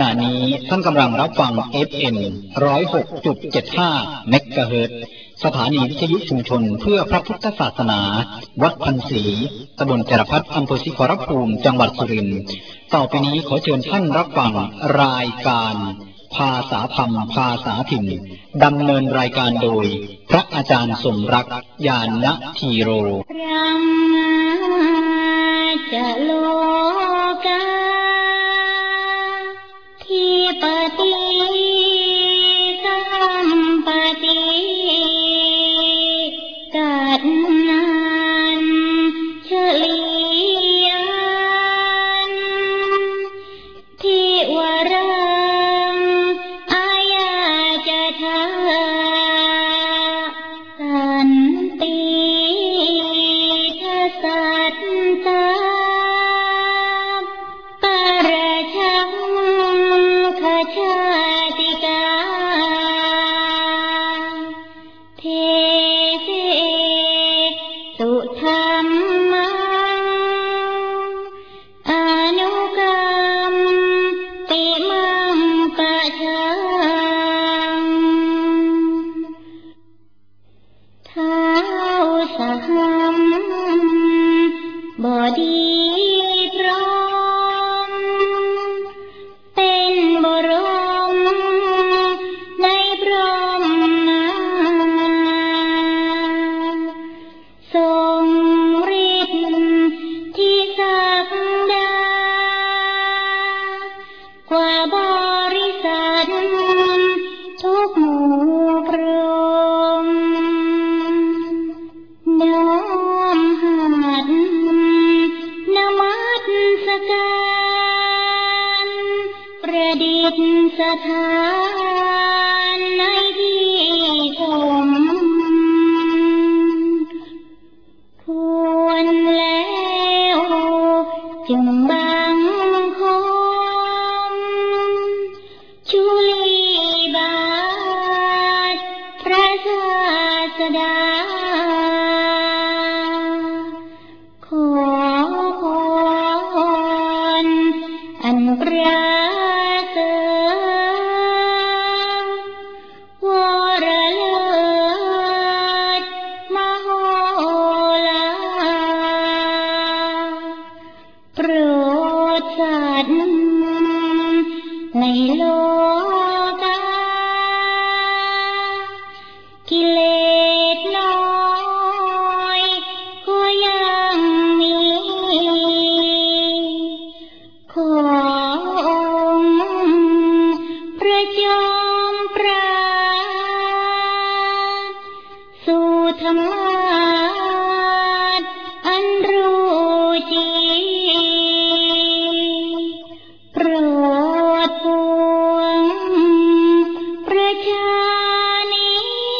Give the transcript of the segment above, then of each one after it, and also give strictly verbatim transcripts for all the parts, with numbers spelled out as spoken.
ขณะนี้ท่านกำลังรับฟัง เอฟ เอ็ม หนึ่งศูนย์หกจุดเจ็ดห้า เมกะเฮิรตซ์สถานีวิทยุชุมชนเพื่อพระพุทธศาสนาวัดพันศรีตำบลจรพัฒน์อำเภอศรีขอรภูมิจังหวัดสุรินทร์ต่อไปนี้ขอเชิญท่านรับฟังรายการภาษาธรรมภาษาถิ่นดำเนินรายการโดยพระอาจารย์สมรักญาณธีโรจะโลกาทิปติสัมปติกัดนันเฉลียันทิวรังอายาจะทาสันติทัสสัตตาบอดีพร้อมเป็นบรมในพรหมนาทรงฤทธิ์ที่ศักดากว่าบริษัททุกหมู่พรหมน้อมหัดนมัสการประดิษฐานในที่ชมควรแล้วจึงบังคมชุลีบาทพระศาสดาอันประเสริฐวรเลิศมโหฬารโปรดสัตว์ในโลกากิเลสน้อยก็ยังมีขอองค์พระจอมปราดสู่ธรรมาสอันรู้จริงโปรดปวงประชานี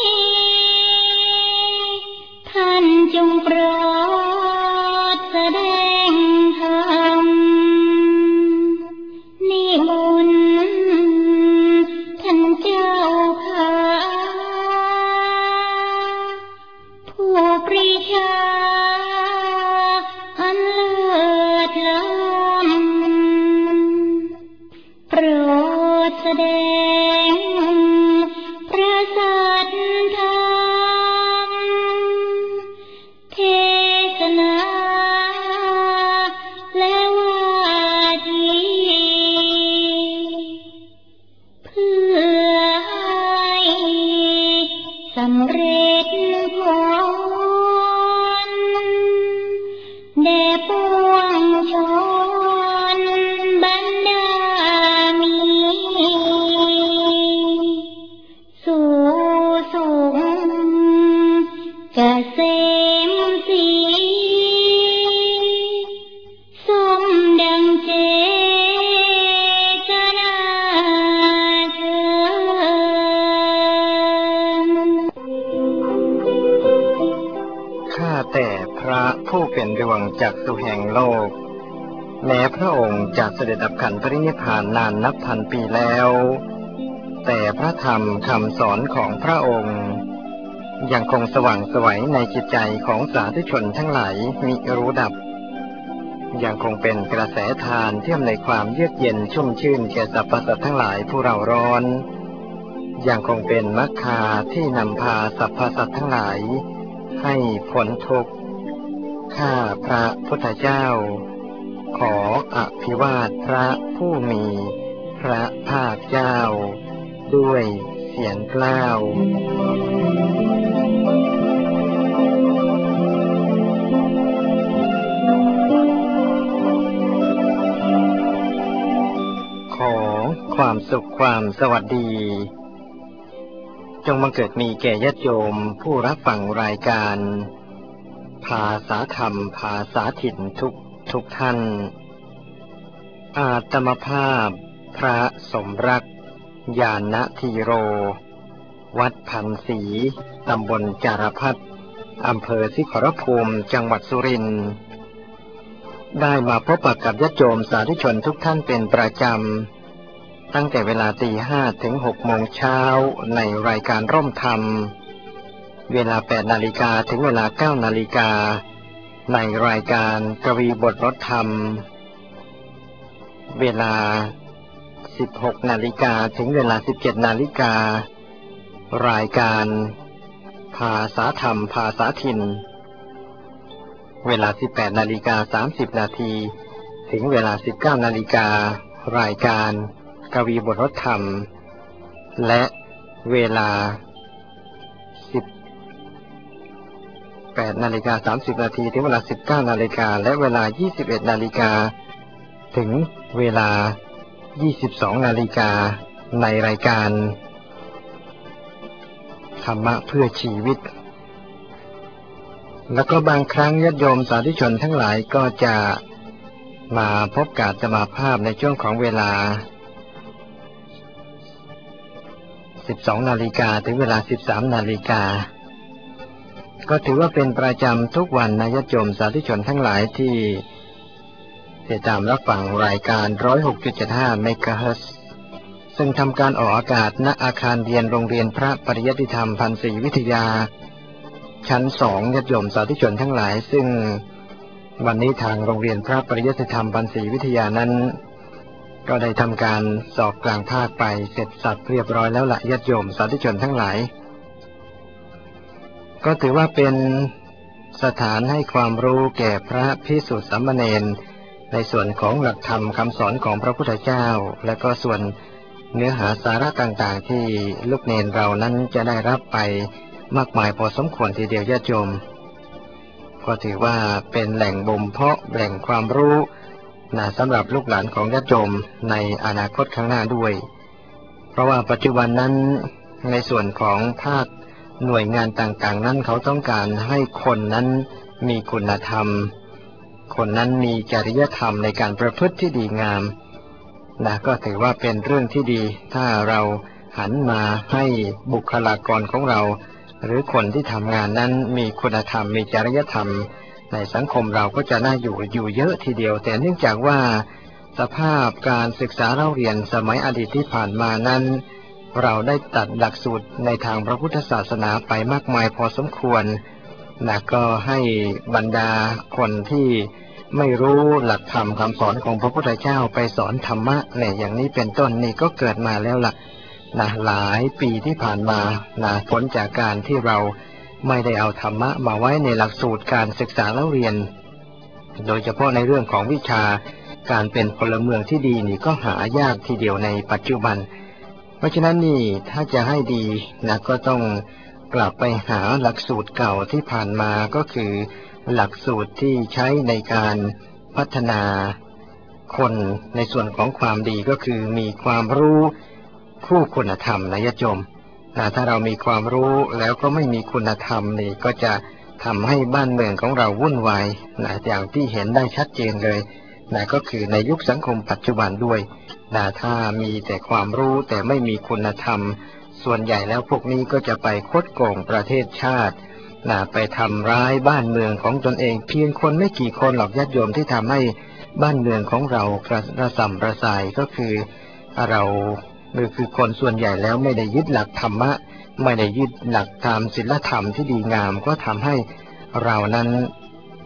ท่านจงโปรดแสดงธรรมนิมนต์ท่านเจ้าข้าผู้ปรีชาอันเลิศล้ำโปรดแสดงพระสัทธรรมเทศนาและวาทีเพื่อให้สำเร็จผลแด่ปวงชนบรรดามีสู่สุขเกษมศรีสมดังเจตนาเชิญข้าแต่พระผู้เป็นดวงจักษุแห่งโลกแม้พระองค์จะเสด็จดับขันธปรินิพพานนานนับพันปีแล้วแต่พระธรรมคำสอนของพระองค์ยังคงสว่างไสวในจิตใจของสาธุชนทั้งหลายมิรู้ดับยังคงเป็นกระแสทานที่อำนวยความเยือกเย็นชุ่มชื่นแก่สรรพสัตว์ทั้งหลายผู้เราร้อนยังคงเป็นมรรคาที่นำพาสรรพสัตว์ทั้งหลายให้พ้นทุกข์ข้าพระพุทธเจ้าขออภิวาทพระผู้มีพระภาคเจ้าด้วยเสียงกล้าวขอความสุขความสวัสดีจงบังเกิดมีแก่ญาติโยมผู้รับฟังรายการภาษาธรรมภาษาถิ่นทุกทุกท่านอาตมภาพพระสมรักญาณธีโรวัดพันศรีตำบลจารพัฒน์อำเภอสิขรภูมิจังหวัดสุรินทร์ได้มาพบปะกับญาติโยมสาธุชนทุกท่านเป็นประจำตั้งแต่เวลาตีห้าถึงหกโมงเช้าในรายการร่มธรรมเวลาแปดนาฬิกาถึงเวลาเก้านาฬิกาในรายการกวีบทรถธรรมเวลาสิบหกนาฬิกาถึงเวลาสิบเจ็ดนาฬิการายการภาษาธรรมภาษาถิ่นเวลาสิบแปดนาฬิกาสามสิบนาทีถึงเวลาสิบเก้านาฬิการายการกวีบทรถธรรมและเวลาสิบแปดนาฬิกาสามสิบนาทีถึงเวลาสิบเก้านาฬิกาและเวลายี่สิบเอ็ดนาฬิกาถึงเวลายี่สิบสองนาฬิกาในรายการธรรมะเพื่อชีวิตแล้วก็บางครั้งญาติโยมสาธุชนทั้งหลายก็จะมาพบกับอาตมาภาพในช่วงของเวลาสิบสองนาฬิกาถึงเวลาสิบสามนาฬิกาก็ถือว่าเป็นประจำทุกวันนะญาติโยมสาธุชนทั้งหลายที่ติดตามรับฟังรายการ หนึ่งร้อยหกจุดเจ็ดห้า เมกะเฮิรตซ์ซึ่งทำการออกอากาศณอาคารเรียนโรงเรียนพระปริยัติธรรมพันศรีวิทยาชั้นสองญาติโยมสาธุชนทั้งหลายซึ่งวันนี้ทางโรงเรียนพระปริยัติธรรมพันศรีวิทยานั้นก็ได้ทำการสอบกลางภาคไปเสร็จสับเรียบร้อยแล้วละญาติโยมสาธุชนทั้งหลายก็ถือว่าเป็นสถานให้ความรู้แก่พระภิกษุสามเณรในส่วนของหลักธรรมคำสอนของพระพุทธเจ้าและก็ส่วนเนื้อหาสาระต่างๆที่ลูกเนรเรานั้นจะได้รับไปมากมายพอสมควรทีเดียวญาติโยมก็ถือว่าเป็นแหล่งบ่มเพาะแหล่งความรู้นะสำหรับลูกหลานของญาติโยมในอนาคตข้างหน้าด้วยเพราะว่าปัจจุบันนั้นในส่วนของภาคหน่วยงานต่างๆนั้นเขาต้องการให้คนนั้นมีคุณธรรมคนนั้นมีจริยธรรมในการประพฤติที่ดีงามนะก็ถือว่าเป็นเรื่องที่ดีถ้าเราหันมาให้บุคลากรของเราหรือคนที่ทำงานนั้นมีคุณธรรมมีจริยธรรมในสังคมเราก็จะน่าอยู่อยู่เยอะทีเดียวแต่เนื่องจากว่าสภาพการศึกษาเล่าเรียนสมัยอดีตที่ผ่านมานั้นเราได้ตัดหลักสูตรในทางพระพุทธศาสนาไปมากมายพอสมควรนะก็ให้บรรดาคนที่ไม่รู้หลักธรรมคำสอนของพระพุทธเจ้าไปสอนธรรมะเนี่ยอย่างนี้เป็นต้นนี่ก็เกิดมาแล้วล่ะนะหลายปีที่ผ่านมานะผลจากการที่เราไม่ได้เอาธรรมะมาไว้ในหลักสูตรการศึกษาเล่าเรียนโดยเฉพาะในเรื่องของวิชาการเป็นพลเมืองที่ดีนี่ก็หายากทีเดียวในปัจจุบันเพราะฉะนั้นนี่ถ้าจะให้ดีนะก็ต้องกลับไปหาหลักสูตรเก่าที่ผ่านมาก็คือหลักสูตรที่ใช้ในการพัฒนาคนในส่วนของความดีก็คือมีความรู้คู่คุณธรรมนะญาติโยมถ้าเรามีความรู้แล้วก็ไม่มีคุณธรรมนี่ก็จะทำให้บ้านเมืองของเราวุ่นวายนะอย่างที่เห็นได้ชัดเจนเลยนะก็คือในยุคสังคมปัจจุบันด้วยนะถ้ามีแต่ความรู้แต่ไม่มีคุณธรรมส่วนใหญ่แล้วพวกนี้ก็จะไปคดโกงประเทศชาตินะไปทำร้ายบ้านเมืองของตนเองเพียงคนไม่กี่คนหรอกญาติโยมที่ทำให้บ้านเมืองของเราระส่ำระสายก็คือเราคือคนส่วนใหญ่แล้วไม่ได้ยึดหลักธรรมะไม่ได้ยึดหลักธรรมศีลธรรมที่ดีงามก็ทำให้เรานั้น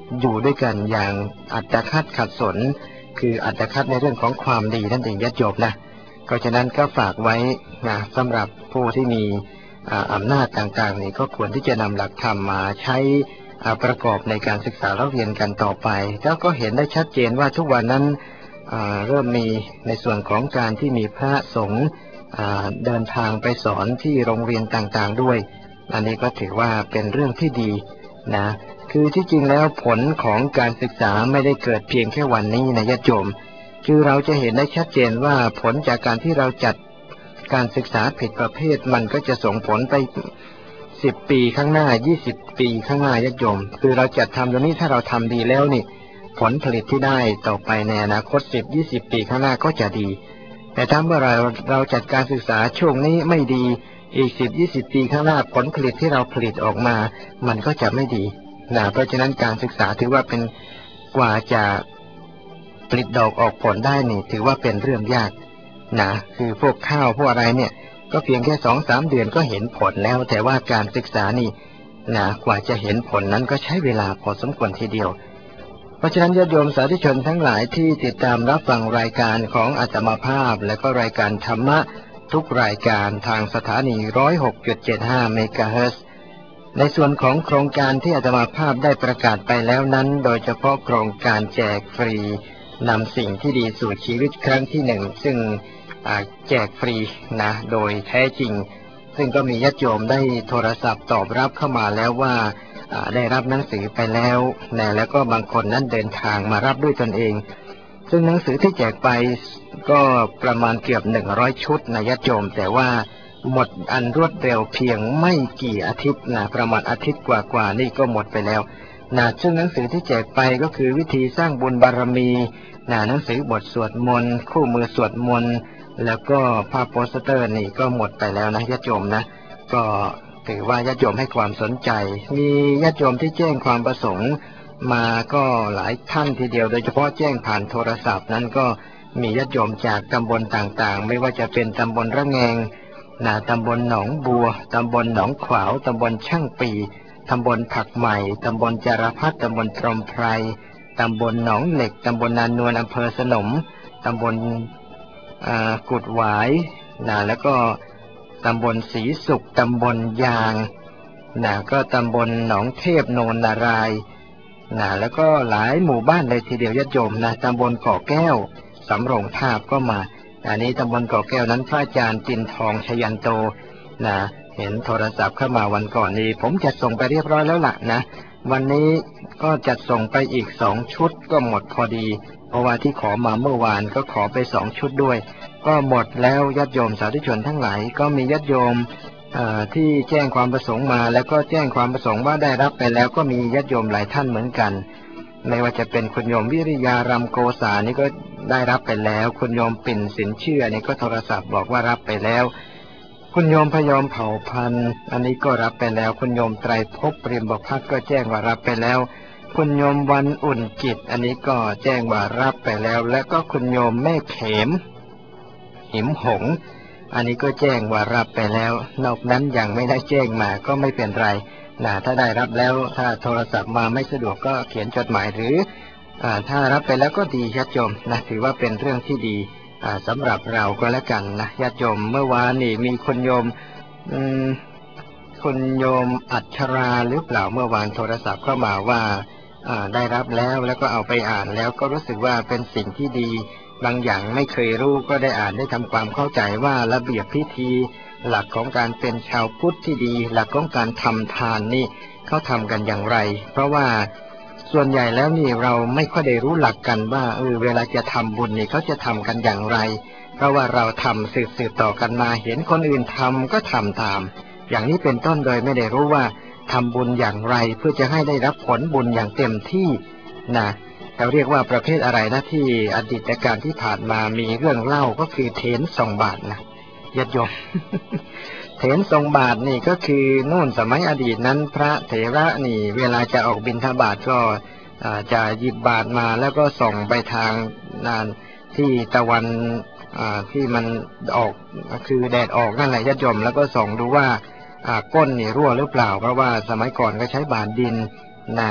อยู่ด้วยกันอย่างอัตคัดขัดสนคืออัตคัดในเรื่องของความดีนั่นเองญาติโยมนะเพราะฉะนั้นก็ฝากไว้นะสำหรับผู้ที่มีอำนาจต่างๆนี่ก็ควรที่จะนำหลักธรรมมาใช้ประกอบในการศึกษาเรียนกันต่อไปแล้วก็เห็นได้ชัดเจนว่าทุกวันนั้นเริ่มมีในส่วนของการที่มีพระสงฆ์เดินทางไปสอนที่โรงเรียนต่างๆด้วยอันนี้ก็ถือว่าเป็นเรื่องที่ดีนะคือที่จริงแล้วผลของการศึกษาไม่ได้เกิดเพียงแค่วันนี้นะญาติโยมคือเราจะเห็นได้ชัดเจนว่าผลจากการที่เราจัดการศึกษาผิดประเภทมันก็จะส่งผลไปสิบปีข้างหน้ายี่สิบปีข้างหน้าญาติโยมคือเราจัดทำตรงนี้ถ้าเราทำดีแล้วนี่ผลผลิตที่ได้ต่อไปในอนาคตสิบยี่สิบปีข้างหน้าก็จะดีแต่ถ้าเมื่อเราเราจัดการศึกษาช่วงนี้ไม่ดีอีกสิบยี่สิบปีข้างหน้าผลผลิตที่เราผลิตออกมามันก็จะไม่ดีนะเพราะฉะนั้นการศึกษาถือว่าเป็นกว่าจะผลิตดอกออกผลได้นี่ถือว่าเป็นเรื่องยากนะคือพวกข้าวพวกอะไรเนี่ยก็เพียงแค่สองสามเดือนก็เห็นผลแล้วแต่ว่าการศึกษานี่นะกว่าจะเห็นผลนั้นก็ใช้เวลาพอสมควรทีเดียวเพราะฉะนั้นญาติโยมสาธุชนทั้งหลายที่ติดตามรับฟังรายการของอาตมาภาพและก็รายการธรรมะทุกรายการทางสถานี หนึ่งร้อยหกจุดเจ็ดห้า เมกะเฮิรตซ์ในส่วนของโครงการที่อาตมาภาพได้ประกาศไปแล้วนั้นโดยเฉพาะโครงการแจกฟรีนำสิ่งที่ดีสู่ชีวิตครั้งที่หนึ่งซึ่งแจกฟรีนะโดยแท้จริงซึ่งก็มีญาติโยมได้โทรศัพท์ตอบรับเข้ามาแล้วว่าได้รับหนังสือไปแล้วนะแล้วก็บางคนนั้นเดินทางมารับด้วยตนเองซึ่งหนังสือที่แจกไปก็ประมาณเกือบหนึ่งร้อยชุดนะญาติโยมแต่ว่าหมดอันรวดเร็วเพียงไม่กี่อาทิตย์นะประมาณอาทิตย์กว่าๆนี่ก็หมดไปแล้วนะซึ่งหนังสือที่แจกไปก็คือวิธีสร้างบุญบารมีนะหนังสือบทสวดมนต์คู่มือสวดมนต์แล้วก็ภาพโปสเตอร์นี่ก็หมดไปแล้วนะญาติโยมนะก็ถือว่าญาติโยมให้ความสนใจมีญาติโยมที่แจ้งความประสงค์มาก็หลายท่านทีเดียวโดยเฉพาะแจ้งผ่านโทรศัพท์นั้นก็มีญาติโยมจากตำบลต่างๆไม่ว่าจะเป็นตำบลระแงงนาตำบลหนองบัวตำบลหนองขวาวตำบลช่างปีตำบลผักใหม่ตำบลจารพัฒตำบลตรมไพรตำบลหนองเหล็กตำบลนานวลอำเภอสนมตำบลกุดหวายนะแล้วก็ตำบลศรีสุขตำบลยางนะก็ตำบลหนองเทพโนนนารายนะแล้วก็หลายหมู่บ้านเลยทีเดียวญาติโยมนะตำบลเกาะแก้วสำโรงทาบก็มาอันนี้ตำบลเกาะแก้วนั้นพระอาจารย์จินทองชยันโตนะเห็นโทรศัพท์เข้ามาวันก่อนนี้ผมจัดส่งไปเรียบร้อยแล้วล่ะนะวันนี้ก็จัดส่งไปอีกสองชุดก็หมดพอดีเพราะว่าที่ขอมาเมื่อวานก็ขอไปสองชุดด้วยก็หมดแล้วญาติโยมสาธุชนทั้งหลายก็มีญาติโยมที่แจ้งความประสงค์มาแล้วก็แจ้งความประสงค์ว่าได้รับไปแล้วก็มีญาติโยมหลายท่านเหมือนกันไม่ว่าจะเป็นคุณโยมวิริยารำโกษานี่ก็ได้รับไปแล้วคุณโยมปิ่นสินเชื่อนี่ก็โทรศัพท์บอกว่ารับไปแล้วคุณโยมพยอมเผ่าพันธุ์อันนี้ก็รับไปแล้วคุณโยมไตรภพเรียมบพัฒน์ก็แจ้งว่ารับไปแล้วคุณโยมวันอุ่นจิตอันนี้ก็แจ้งว่ารับไปแล้วและก็คุณโยมแม่เขมหิมหงอันนี้ก็แจ้งว่ารับไปแล้วนอกนั้นยังไม่ได้แจ้งมาก็ไม่เป็นไรนะถ้าได้รับแล้วถ้าโทรศัพท์มาไม่สะดวกก็เขียนจดหมายหรืออ่าถ้ารับไปแล้วก็ดีญาติโยมนะถือว่าเป็นเรื่องที่ดีอ่าสำหรับเราก็แล้วกันนะญาติโยมเมื่อวานนี่มีคุณโยมอืมคุณโยมอัชราหรือเปล่าเมื่อวานโทรศัพท์เข้ามาว่าอ่าได้รับแล้วแล้วก็เอาไปอ่านแล้วก็รู้สึกว่าเป็นสิ่งที่ดีบางอย่างไม่เคยรู้ก็ได้อ่านได้ทำความเข้าใจว่าระเบียบพิธีหลักของการเป็นชาวพุทธที่ดีหลักของการทำทานนี่เขาทำกันอย่างไรเพราะว่าส่วนใหญ่แล้วนี่เราไม่ค่อยได้รู้หลักกันว่าเออเวลาจะทำบุญนี่เขาจะทำกันอย่างไรเพราะว่าเราทำสืบสืบต่อกันมาเห็นคนอื่นทำก็ทำตามอย่างนี้เป็นต้นโดยไม่ได้รู้ว่าทำบุญอย่างไรเพื่อจะให้ได้รับผลบุญอย่างเต็มที่นะเราเรียกว่าประเภทอะไรนะที่อดีตการที่ผ่านมามีเรื่องเล่าก็คือเถนสองบาทนะญาติโยม เถนทรงบาทนี่ก็คือนู่นสมัยอดีตนั้นพระเถระนี่เวลาจะออกบิณฑบาตก็จะหยิบบาทมาแล้วก็ส่งไปทางนานที่ตะวันที่มันออกคือแดดออกนั่นแหละญาติโยมแล้วก็ส่องดูว่าก้นนี่รั่วหรือเปล่าเพราะว่าสมัยก่อนก็ใช้บาทดินนะ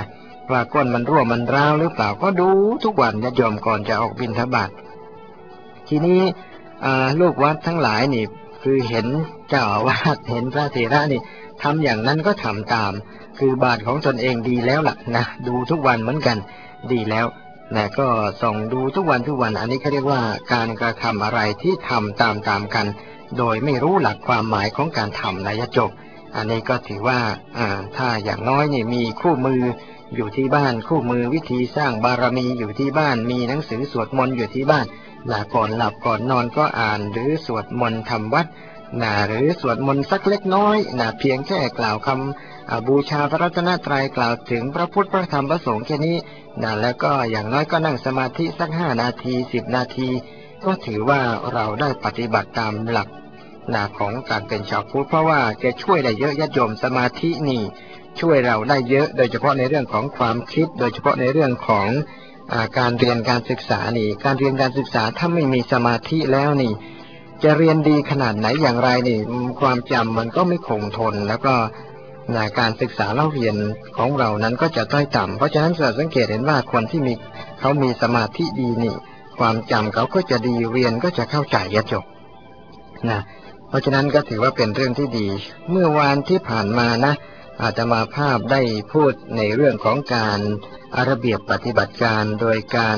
ว่าก้นมันรั่วมันร้าวหรือเปล่าก็ดูทุกวันญาติโยมก่อนจะออกบิณฑบาตทีนี้ลูกวัดทั้งหลายนี่คือเห็นเจ้าอาวาสเห็นพระเถระนี่ทำอย่างนั้นก็ทำตามคือบาตรของตนเองดีแล้วล่ะนะดูทุกวันเหมือนกันดีแล้วนะก็ส่องดูทุกวันทุกวันอันนี้เขาเรียกว่าการกระทำอะไรที่ทำตามตามกันโดยไม่รู้หลักความหมายของการทำนะญาติโยมอันนี้ก็ถือว่าอ่าถ้าอย่างน้อยนี่มีคู่มืออยู่ที่บ้านคู่มือวิธีสร้างบารมีอยู่ที่บ้านมีหนังสือสวดมนต์อยู่ที่บ้านนะก่อนหลับก่อนนอนก็อ่านหรือสวดมนต์ทำวัดนะหรือสวดมนต์สักเล็กน้อยนะเพียงแค่กล่าวคำบูชาพระรัตนตรัยกล่าวถึงพระพุทธพระธรรมพระสงฆ์แค่นี้นะแล้วก็อย่างน้อยก็นั่งสมาธิสักห้านาทีสิบนาทีก็ถือว่าเราได้ปฏิบัติตามหลักนะของการเป็นชาวพุทธเพราะว่าจะช่วยได้เยอะญาติโยมสมาธินี่ช่วยเราได้เยอะโดยเฉพาะในเรื่องของความคิดโดยเฉพาะในเรื่องของอ่าการเรียนการศึกษานี่การเรียนการศึกษาถ้าไม่มีสมาธิแล้วนี่จะเรียนดีขนาดไหนอย่างไรนี่ความจำมันก็ไม่คงทนแล้วก็นะการศึกษาเล่าเรียนของเรานั้นก็จะต้อยต่ำเพราะฉะนั้นเราสังเกตเห็นว่าคนที่มีเขามีสมาธิดีนี่ความจำเขาก็จะดีเรียนก็จะเข้าใจญาติโยมนะเพราะฉะนั้นก็ถือว่าเป็นเรื่องที่ดีเมื่อวานที่ผ่านมานะอาตมาภาพได้พูดในเรื่องของการระเบียบปฏิบัติการโดยการ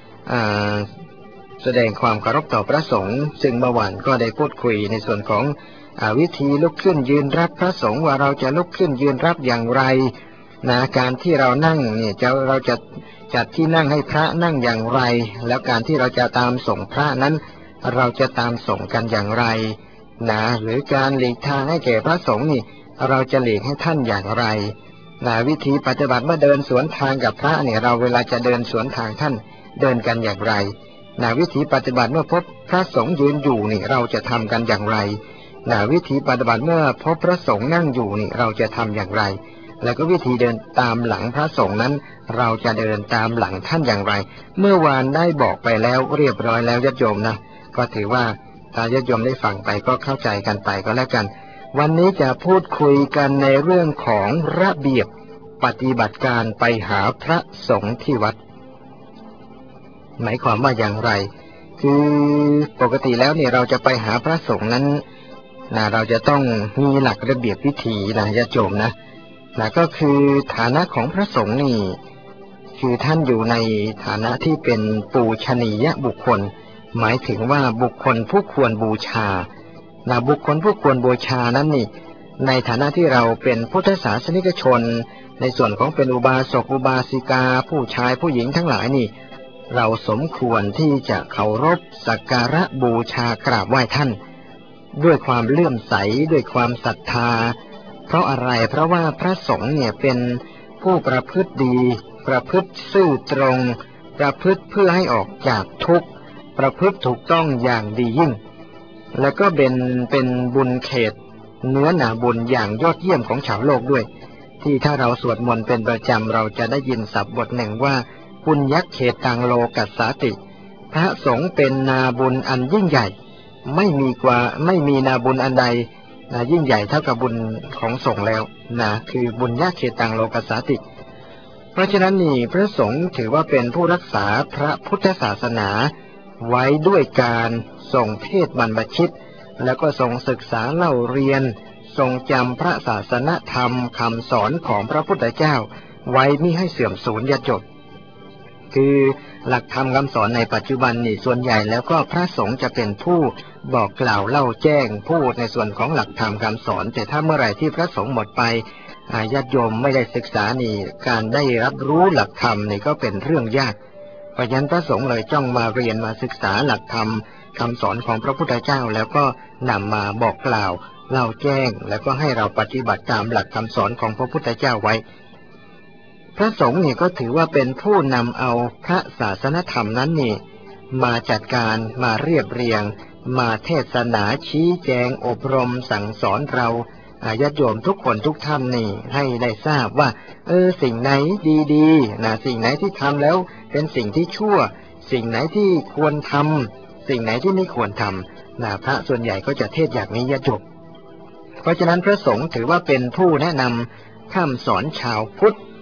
แสดงความเคารพต่อพระสงฆ์ซึ่งเมื่อวานก็ได้พูดคุยในส่วนของวิธีลุกขึ้นยืนรับพระสงฆ์ว่าเราจะลุกขึ้นยืนรับอย่างไรนะการที่เรานั่งเนี่ยจะเราจะจัดที่นั่งให้พระนั่งอย่างไรแล้วการที่เราจะตามส่งพระนั้นเราจะตามส่งกันอย่างไรนะหรือการหลีกทางให้แก่พระสงฆ์นี่เราจะหลีกให้ท่านอย่างไรนะวิธีปฏิบัติเมื่อเดินสวนทางกับพระเนี่ยเราเวลาจะเดินสวนทางท่านเดินกันอย่างไรนะวิธีปฏิบัติเมื่อพบพระสงฆ์ยืนอยู่นี่เราจะทำกันอย่างไรนะวิธีปฏิบัติเมื่อพบพระสงฆ์นั่งอยู่นี่เราจะทำอย่างไรแล้วก็วิธีเดินตามหลังพระสงฆ์นั้นเราจะเดินตามหลังท่านอย่างไรเมื่อวานได้บอกไปแล้วเรียบร้อยแล้วญาติโยมนะก็ถือว่าถ้าญาติโยมได้ฟังไปก็เข้าใจกันไปก็แล้วกันวันนี้จะพูดคุยกันในเรื่องของระเบียบปฏิบัติการไปหาพระสงฆ์ที่วัดหมายความว่าอย่างไรคือปกติแล้วเนี่ยเราจะไปหาพระสงฆ์นั้นนะเราจะต้องมีหลักระเบียบวิธีนะญาติโยมนะนะก็คือฐานะของพระสงฆ์นี่คือท่านอยู่ในฐานะที่เป็นปูชนียบุคคลหมายถึงว่าบุคคลผู้ควรบูชานะบุคคลผู้ควรบูชานั้นนี่ในฐานะที่เราเป็นพุทธศาสนิกชนในส่วนของเป็นอุบาสกอุบาสิกาผู้ชายผู้หญิงทั้งหลายนี่เราสมควรที่จะเคารพสักการะบูชากราบไหว้ท่านด้วยความเลื่อมใสด้วยความศรัทธาเพราะอะไรเพราะว่าพระสงฆ์เนี่ยเป็นผู้ประพฤติดีประพฤติซื่อตรงประพฤติเพื่อให้ออกจากทุกข์ประพฤติถูกต้องอย่างดียิ่งแล้วก็เป็นเป็นบุญเขตเนื้อหนาบุญอย่างยอดเยี่ยมของชาวโลกด้วยที่ถ้าเราสวดมนต์เป็นประจำเราจะได้ยินศัพท์บทหนึ่งว่าปุญญเขตตังโลกัสสาติพระสงฆ์เป็นนาบุญอันยิ่งใหญ่ไม่มีกว่าไม่มีนาบุญอันใดนะยิ่งใหญ่เท่ากับบุญของสงฆ์แล้วนะคือบุญญเขตตังโลกัสสาติเพราะฉะนั้นนี่พระสงฆ์ถือว่าเป็นผู้รักษาพระพุทธศาสนาไว้ด้วยการทรงเทศน์บรรพชิตแล้วก็ทรงศึกษาเล่าเรียนทรงจำพระศาสนธรรมคำสอนของพระพุทธเจ้าไว้มิให้เสื่อมสูญญาจบคือหลักธรรมคำสอนในปัจจุบันนี่ส่วนใหญ่แล้วก็พระสงฆ์จะเป็นผู้บอกกล่าวเล่าแจ้งพูดในส่วนของหลักธรรมคำสอนแต่ถ้าเมื่อไหร่ที่พระสงฆ์หมดไปญาติโยมไม่ได้ศึกษานี่การได้รับรู้หลักธรรมนี่ก็เป็นเรื่องยากเพราะฉะนั้นพระสงฆ์เลยจ้องมาเรียนมาศึกษาหลักธรรมคำสอนของพระพุทธเจ้าแล้วก็นำมาบอกกล่าวเล่าแจ้งแล้วก็ให้เราปฏิบัติตามหลักคำสอนของพระพุทธเจ้าไว้พระสงฆ์นี่ก็ถือว่าเป็นผู้นำเอาพระศาสนธรรมนั้นนี่มาจัดการมาเรียบเรียงมาเทศนาชี้แจงอบรมสั่งสอนเราญาติโยมทุกคนทุกท่านนี่ให้ได้ทราบว่าเออสิ่งไหนดีๆนะสิ่งไหนที่ทำแล้วเป็นสิ่งที่ชั่วสิ่งไหนที่ควรทำสิ่งไหนที่ไม่ควรทำนะพระส่วนใหญ่ก็จะเทศอย่างนี้ญาติโยมเพราะฉะนั้นพระสงฆ์ถือว่าเป็นผู้แนะนำคำสอนชาวพุทธ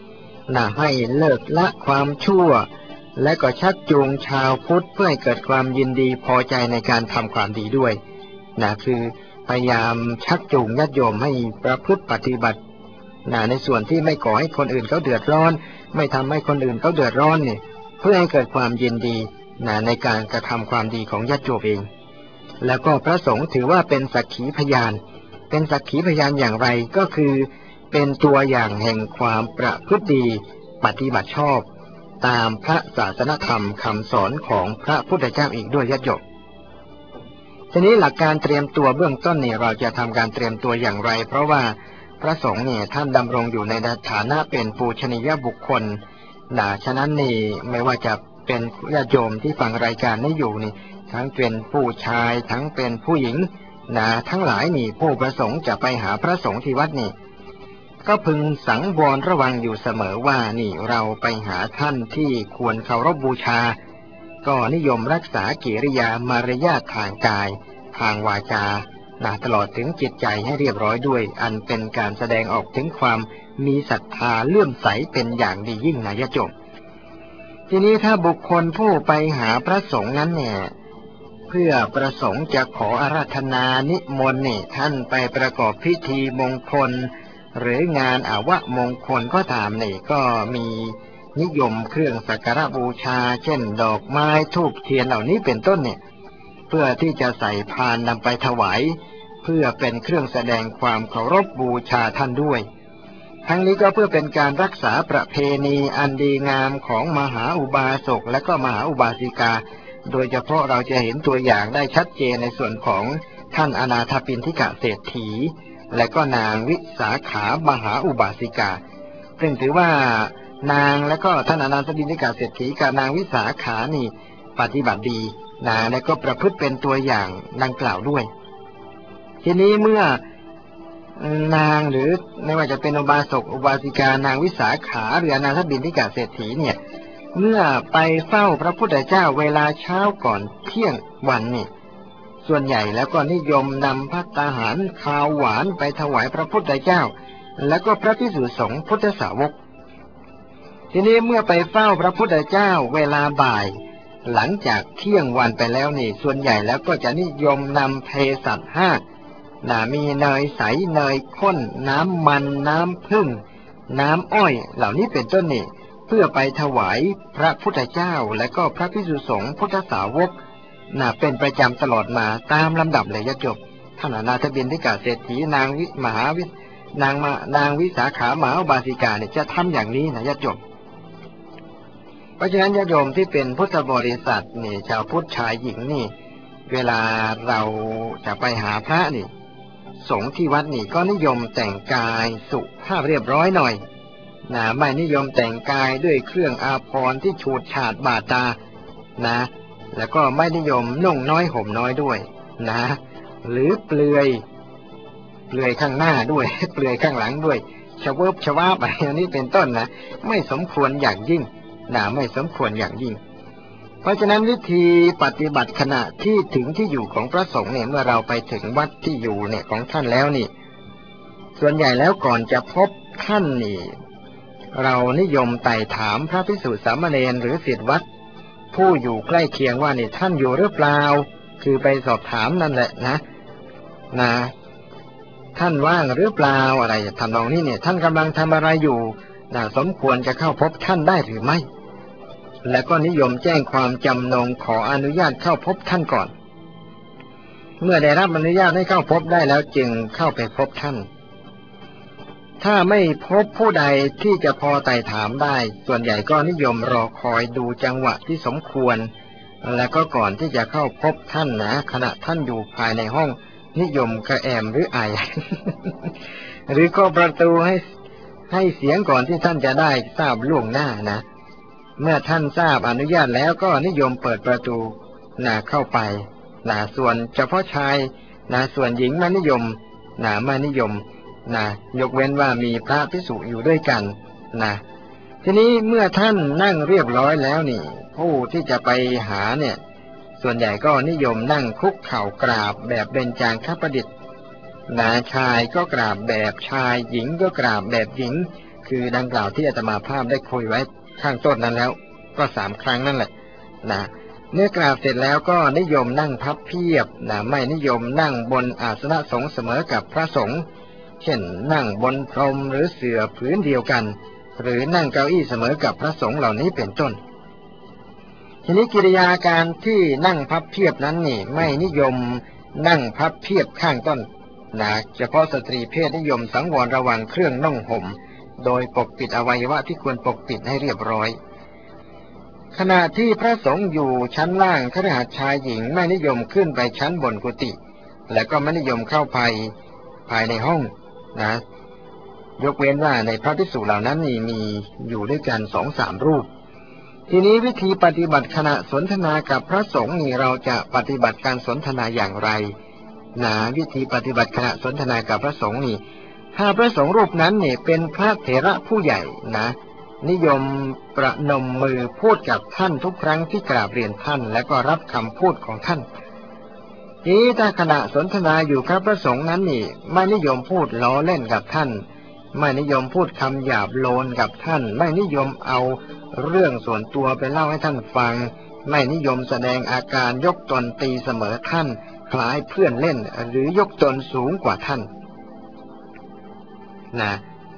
น่าให้เลิกละความชั่วและก็ชักจูงชาวพุทธเพื่อให้เกิดความยินดีพอใจในการทำความดีด้วยนะคือพยายามชักจูงญาติโยมให้ประพฤติปฏิบัตินะในส่วนที่ไม่ก่อให้คนอื่นเขาเดือดร้อนไม่ทำให้คนอื่นเขาเดือดร้อนเนี่ยเพื่อให้เกิดความยินดีนะในการกระทำความดีของญาติโยมเองแล้วก็พระสงฆ์ถือว่าเป็นสักขีพยานเป็นสักขีพยานอย่างไรก็คือเป็นตัวอย่างแห่งความประพฤติดีปฏิบัติชอบตามพระศาสนธรรมคำสอนของพระพุทธเจ้าอีกด้วยญาติโยมทีนี้หลักการเตรียมตัวเบื้องต้นเนี่ยเราจะทำการเตรียมตัวอย่างไรเพราะว่าพระสงฆ์เนี่ยท่านดำรงอยู่ในฐานะเป็นปูชนียบุคคลนะฉะนั้นนี่ไม่ว่าจะเป็นญาติโยมที่ฟังรายการนี้อยู่นี่ทั้งเป็นผู้ชายทั้งเป็นผู้หญิงนะทั้งหลายนี่ผู้ประสงค์จะไปหาพระสงฆ์ที่วัดนี่ก็พึงสังวรระวังอยู่เสมอว่านี่เราไปหาท่านที่ควรเคารพบูชาก็นิยมรักษากิริยามารยาททางกายทางวาจานะตลอดถึงจิตใจให้เรียบร้อยด้วยอันเป็นการแสดงออกถึงความมีศรัทธาเลื่อมใสเป็นอย่างดียิ่งนะญาติโยมทีนี้ถ้าบุคคลผู้ไปหาพระสงฆ์นั้นเนี่ยเพื่อประสงค์จะขออาราธนานิมนต์นี่ท่านไปประกอบพิธีมงคลหรืองานอาวมงคลก็ตามนี่ก็มีนิยมเครื่องสักการะบูชาเช่นดอกไม้ธูปเทียนเหล่านี้เป็นต้นเนี่ยเพื่อที่จะใส่พานนำไปถวายเพื่อเป็นเครื่องแสดงความเคารพบูชาท่านด้วยทั้งนี้ก็เพื่อเป็นการรักษาประเพณีอันดีงามของมหาอุบาสกและก็มหาอุบาสิกาโดยเฉพาะเราจะเห็นตัวอย่างได้ชัดเจนในส่วนของท่านอนาถปิณฑิกเศรษฐีและก็นางวิสาขามหาอุบาสิกาซึ่งถือว่านางและก็ท่านอนาถปิณฑิกเศรษฐีกับนางวิสาขานี่ปฏิบัติดีนะและก็ประพฤติเป็นตัวอย่างดังกล่าวด้วยทีนี้เมื่อนางหรือไม่ว่าจะเป็นอุบาสกอุบาสิกานางวิสาขาหรืออนาถปิณฑิกเศรษฐีเนี่ยเมื่อไปเฝ้าพระพุทธเจ้าเวลาเช้าก่อนเที่ยงวันนี่ส่วนใหญ่แล้วก็นิยมนำภัตตาหารคาวหวานไปถวายพระพุทธเจ้าแล้วก็พระภิกษุสงฆ์พุทธสาวกทีนี้เมื่อไปเฝ้าพระพุทธเจ้าเวลาบ่ายหลังจากเที่ยงวันไปแล้วนี่ส่วนใหญ่แล้วก็จะนิยมนำเภสัชห้าน่ะมีเนยใสเนยข้นน้ำมันน้ำผึ้งน้ำอ้อยเหล่านี้เป็นต้นนี่เพื่อไปถวายพระพุทธเจ้าและก็พระภิกษุสงฆ์พุทธสาวกน่ะเป็นประจำตลอดมาตามลำดับเลยญาติโยมท่านอนาถปิณฑิกเศรษฐีนางวิมหาวินางมานางวิสาขามหาอุบาสิกาเนี่ยจะทำอย่างนี้นะญาติโยมเพราะฉะนั้นญาติโยมที่เป็นพุทธบริษัทนี่ชาวพุทธชายหญิงนี่เวลาเราจะไปหาพระนี่สงฆ์ที่วัดนี่ก็นิยมแต่งกายสุภาพเรียบร้อยหน่อยนะไม่นิยมแต่งกายด้วยเครื่องอาภรณ์ที่ฉูดฉาดบาดตานะแล้วก็ไม่นิยมนุ่งน้อยห่มน้อยด้วยนะหรือเปลือยเปลือยข้างหน้าด้วยเปลือยข้างหลังด้วยชะเวิบชะวาบอันนี้เป็นต้นนะไม่สมควรอย่างยิ่งนะไม่สมควรอย่างยิ่งเพราะฉะนั้นวิธีปฏิบัติขณะที่ถึงที่อยู่ของพระสงฆ์เนี่ยเมื่อเราไปถึงวัดที่อยู่เนี่ยของท่านแล้วนี่ส่วนใหญ่แล้วก่อนจะพบท่านนี่เรานิยมไต่ถามพระภิกษุสามเณรหรือศิษย์วัดผู้อยู่ใกล้เคียงว่านี่ท่านอยู่หรือเปล่าคือไปสอบถามนั่นแหละนะนะท่านว่างหรือเปล่าอะไรทำนองนี้เนี่ยท่านกำลังทำอะไรอยู่นะสมควรจะเข้าพบท่านได้หรือไม่และก็นิยมแจ้งความจำนงขออนุญาตเข้าพบท่านก่อนเมื่อได้รับอนุญาตให้เข้าพบได้แล้วจึงเข้าไปพบท่านถ้าไม่พบผู้ใดที่จะพอไต่ถามได้ส่วนใหญ่ก็นิยมรอคอยดูจังหวะที่สมควรและก็ก่อนที่จะเข้าพบท่านนะขณะท่านอยู่ภายในห้องนิยมกระแอมหรือไอ หรือก็ประตูให้ให้เสียงก่อนที่ท่านจะได้ทราบล่วงหน้านะเมื่อท่านทราบอนุญาตแล้วก็นิยมเปิดประตูนะเข้าไปนะส่วนเฉพาะชายนะส่วนหญิงไม่นิยมนะไม่นิยมนะยกเว้นว่ามีพระภิกษุอยู่ด้วยกันนะทีนี้เมื่อท่านนั่งเรียบร้อยแล้วนี่ผู้ที่จะไปหาเนี่ยส่วนใหญ่ก็นิยมนั่งคุกเข่ากราบแบบเบญจางคประดิษฐ์นะชายก็กราบแบบชายหญิงก็กราบแบบหญิงคือดังกล่าวที่อาตมาภาพได้คุยไว้ข้างต้นนั้นแล้วก็สามครั้งนั่นแหละนะเมื่อกราบเสร็จแล้วก็นิยมนั่งพับเพียบนะไม่นิยมนั่งบนอาสนะสงฆ์เสมอกับพระสงฆ์เช่นนั่งบนพรมหรือเสื่อผืนเดียวกันหรือนั่งเก้าอี้เสมอกับพระสงฆ์เหล่านี้เป็นต้นทีนี้กิริยาการที่นั่งพับเพียบนั้นนี่ไม่นิยมนั่งพับเพียบข้างต้นนะเฉพาะสตรีเพศนิยมสังวรระวังเครื่องนุ่งห่มโดยปกปิดอวัยวะที่ควรปกปิดให้เรียบร้อยขณะที่พระสงฆ์อยู่ชั้นล่างคฤหัสถ์ชายหญิงไม่นิยมขึ้นไปชั้นบนกุฏิและก็ไม่นิยมเข้าไปภายในห้องนะยกเว้นว่าในพระภิกษุเหล่านั้นนี่มีอยู่ด้วยกันสองสามรูปทีนี้วิธีปฏิบัติขณะสนทนากับพระสงฆ์นี่เราจะปฏิบัติการสนทนาอย่างไรนะวิธีปฏิบัติขณะสนทนากับพระสงฆ์นี่ถ้าพระสงฆ์รูปนั้นนี่เป็นพระเถระผู้ใหญ่นะนิยมประนมมือพูดกับท่านทุกครั้งที่กราบเรียนท่านและก็รับคำพูดของท่านนี้ถ้าขณะสนทนาอยู่ครับพระสงฆ์นั้นนี่ไม่นิยมพูดล้อเล่นกับท่านไม่นิยมพูดคำหยาบโลนกับท่านไม่นิยมเอาเรื่องส่วนตัวไปเล่าให้ท่านฟังไม่นิยมแสดงอาการยกตนตีเสมอท่านคล้ายเพื่อนเล่นหรือยกตนสูงกว่าท่านนะ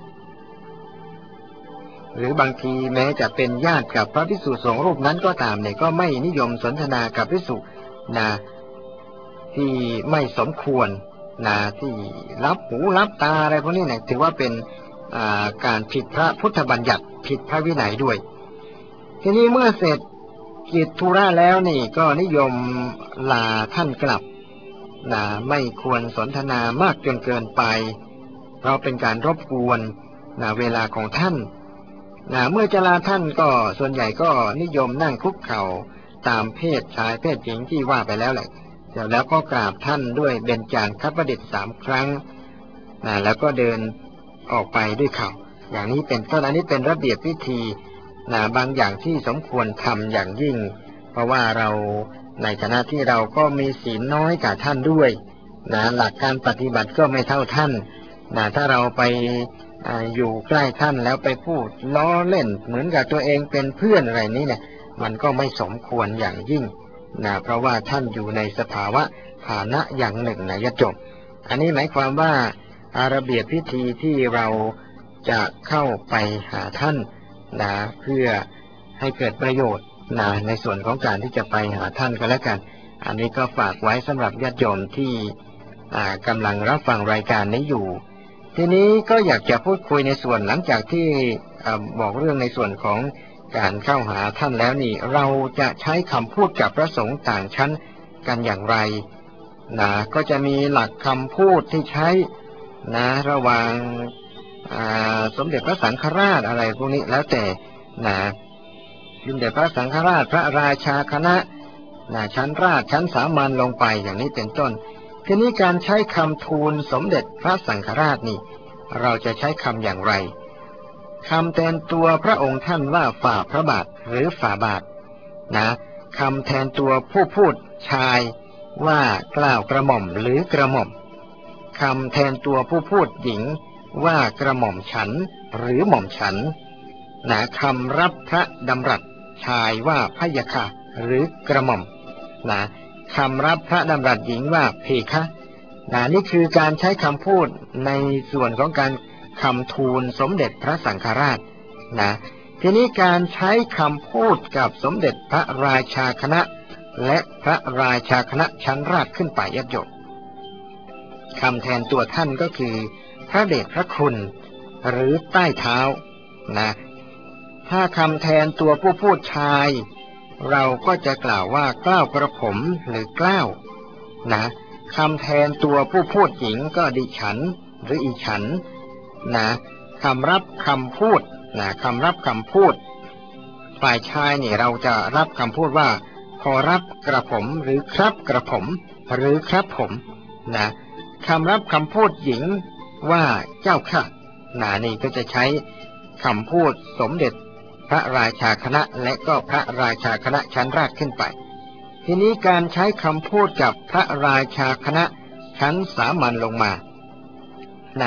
หรือบางทีแม้จะเป็นญาติกับพระภิกษุสงฆ์รูปนั้นก็ตามเนี่ยก็ไม่นิยมสนทนากับภิกษุนะที่ไม่สมควรนะที่รับหูรับตาอะไรพวกนี้เนี่ยถือว่าเป็นการผิดพระพุทธบัญญัติผิดพระวินัยด้วยทีนี้เมื่อเสร็จกิจธุระแล้วนี่ก็นิยมลาท่านกลับนะไม่ควรสนทนามากจนเกินไปเพราะเป็นการรบกวนนะเวลาของท่านนะเมื่อจะลาท่านก็ส่วนใหญ่ก็นิยมนั่งคุกเข่าตามเพศชายเพศหญิงที่ว่าไปแล้วแหละเสร็จแล้วก็กราบท่านด้วยเบญจางคประดิษฐ์สามครั้งนะแล้วก็เดินออกไปด้วยเข่าอย่างนี้เป็นต้นอันนี้เป็นระเบียบวิธีนะบางอย่างที่สมควรทำอย่างยิ่งเพราะว่าเราในฐานะที่เราก็มีศีลน้อยกว่าท่านด้วยนะหลักการปฏิบัติก็ไม่เท่าท่านนะถ้าเราไปออยู่ใกล้ท่านแล้วไปพูดล้อเล่นเหมือนกับตัวเองเป็นเพื่อนอะไรนี้เนี่ยมันก็ไม่สมควรอย่างยิ่งนะเพราะว่าท่านอยู่ในสภาวะฐานะอย่างหนึ่งนะญาติโยมอันนี้หมายความว่าระเบียบพิธีที่เราจะเข้าไปหาท่านนะเพื่อให้เกิดประโยชน์นะในส่วนของการที่จะไปหาท่านก็แล้วกันอันนี้ก็ฝากไว้สำหรับญาติโยมที่กำลังรับฟังรายการนี้อยู่ทีนี้ก็อยากจะพูดคุยในส่วนหลังจากที่บอกเรื่องในส่วนของการเข้าหาท่านแล้วนี่เราจะใช้คำพูดกับพระสงฆ์ต่างชั้นกันอย่างไรนะก็จะมีหลักคำพูดที่ใช้นะระหว่างสมเด็จพระสังฆราชอะไรพวกนี้แล้วแต่นะสมเด็จพระสังฆราชพระราชาคณะนะชั้นราชชั้นสามัญลงไปอย่างนี้เป็นต้นทีนี้การใช้คำทูลสมเด็จพระสังฆราชนี่เราจะใช้คำอย่างไรคำแทนตัวพระองค์ท่านว่าฝ่าพระบาทหรือฝ่าบาทนะคำแทนตัวผู้พูดชายว่ากล่าวกระหม่อมหรือกระหม่อมคำแทนตัวผู้พูดหญิงว่ากระหม่อมฉันหรือหม่อมฉันนะคำรับพระดำรัสชายว่าพะยะค่ะหรือกระหม่อมนะคำรับพระดำรัสหญิงว่าเพคะนะนี่คือการใช้คำพูดในส่วนของการคำทูลสมเด็จพระสังฆราชนะทีนี้การใช้คำพูดกับสมเด็จพระราชาคณะและพระราชาคณะชั้นราชขึ้นไปญาติโยมคำแทนตัวท่านก็คือพระเดชพระคุณหรือใต้เท้านะถ้าคำแทนตัวผู้พูดชายเราก็จะกล่าวว่าเกล้ากระผมหรือเกล้านะคำแทนตัวผู้พูดหญิงก็ดิฉันหรืออีฉันนะคำรับคำพูดนะคำรับคำพูดฝ่ายชายนี่เราจะรับคำพูดว่าขอรับกระผมหรือครับกระผมหรือครับผมนะคำรับคำพูดหญิงว่าเจ้าค่ะนะนี่ก็จะใช้คำพูดสมเด็จพระราชาคณะและก็พระราชาคณะชั้นราชขึ้นไปทีนี้การใช้คำพูดกับพระราชาคณะชั้นสามัญลงมานะ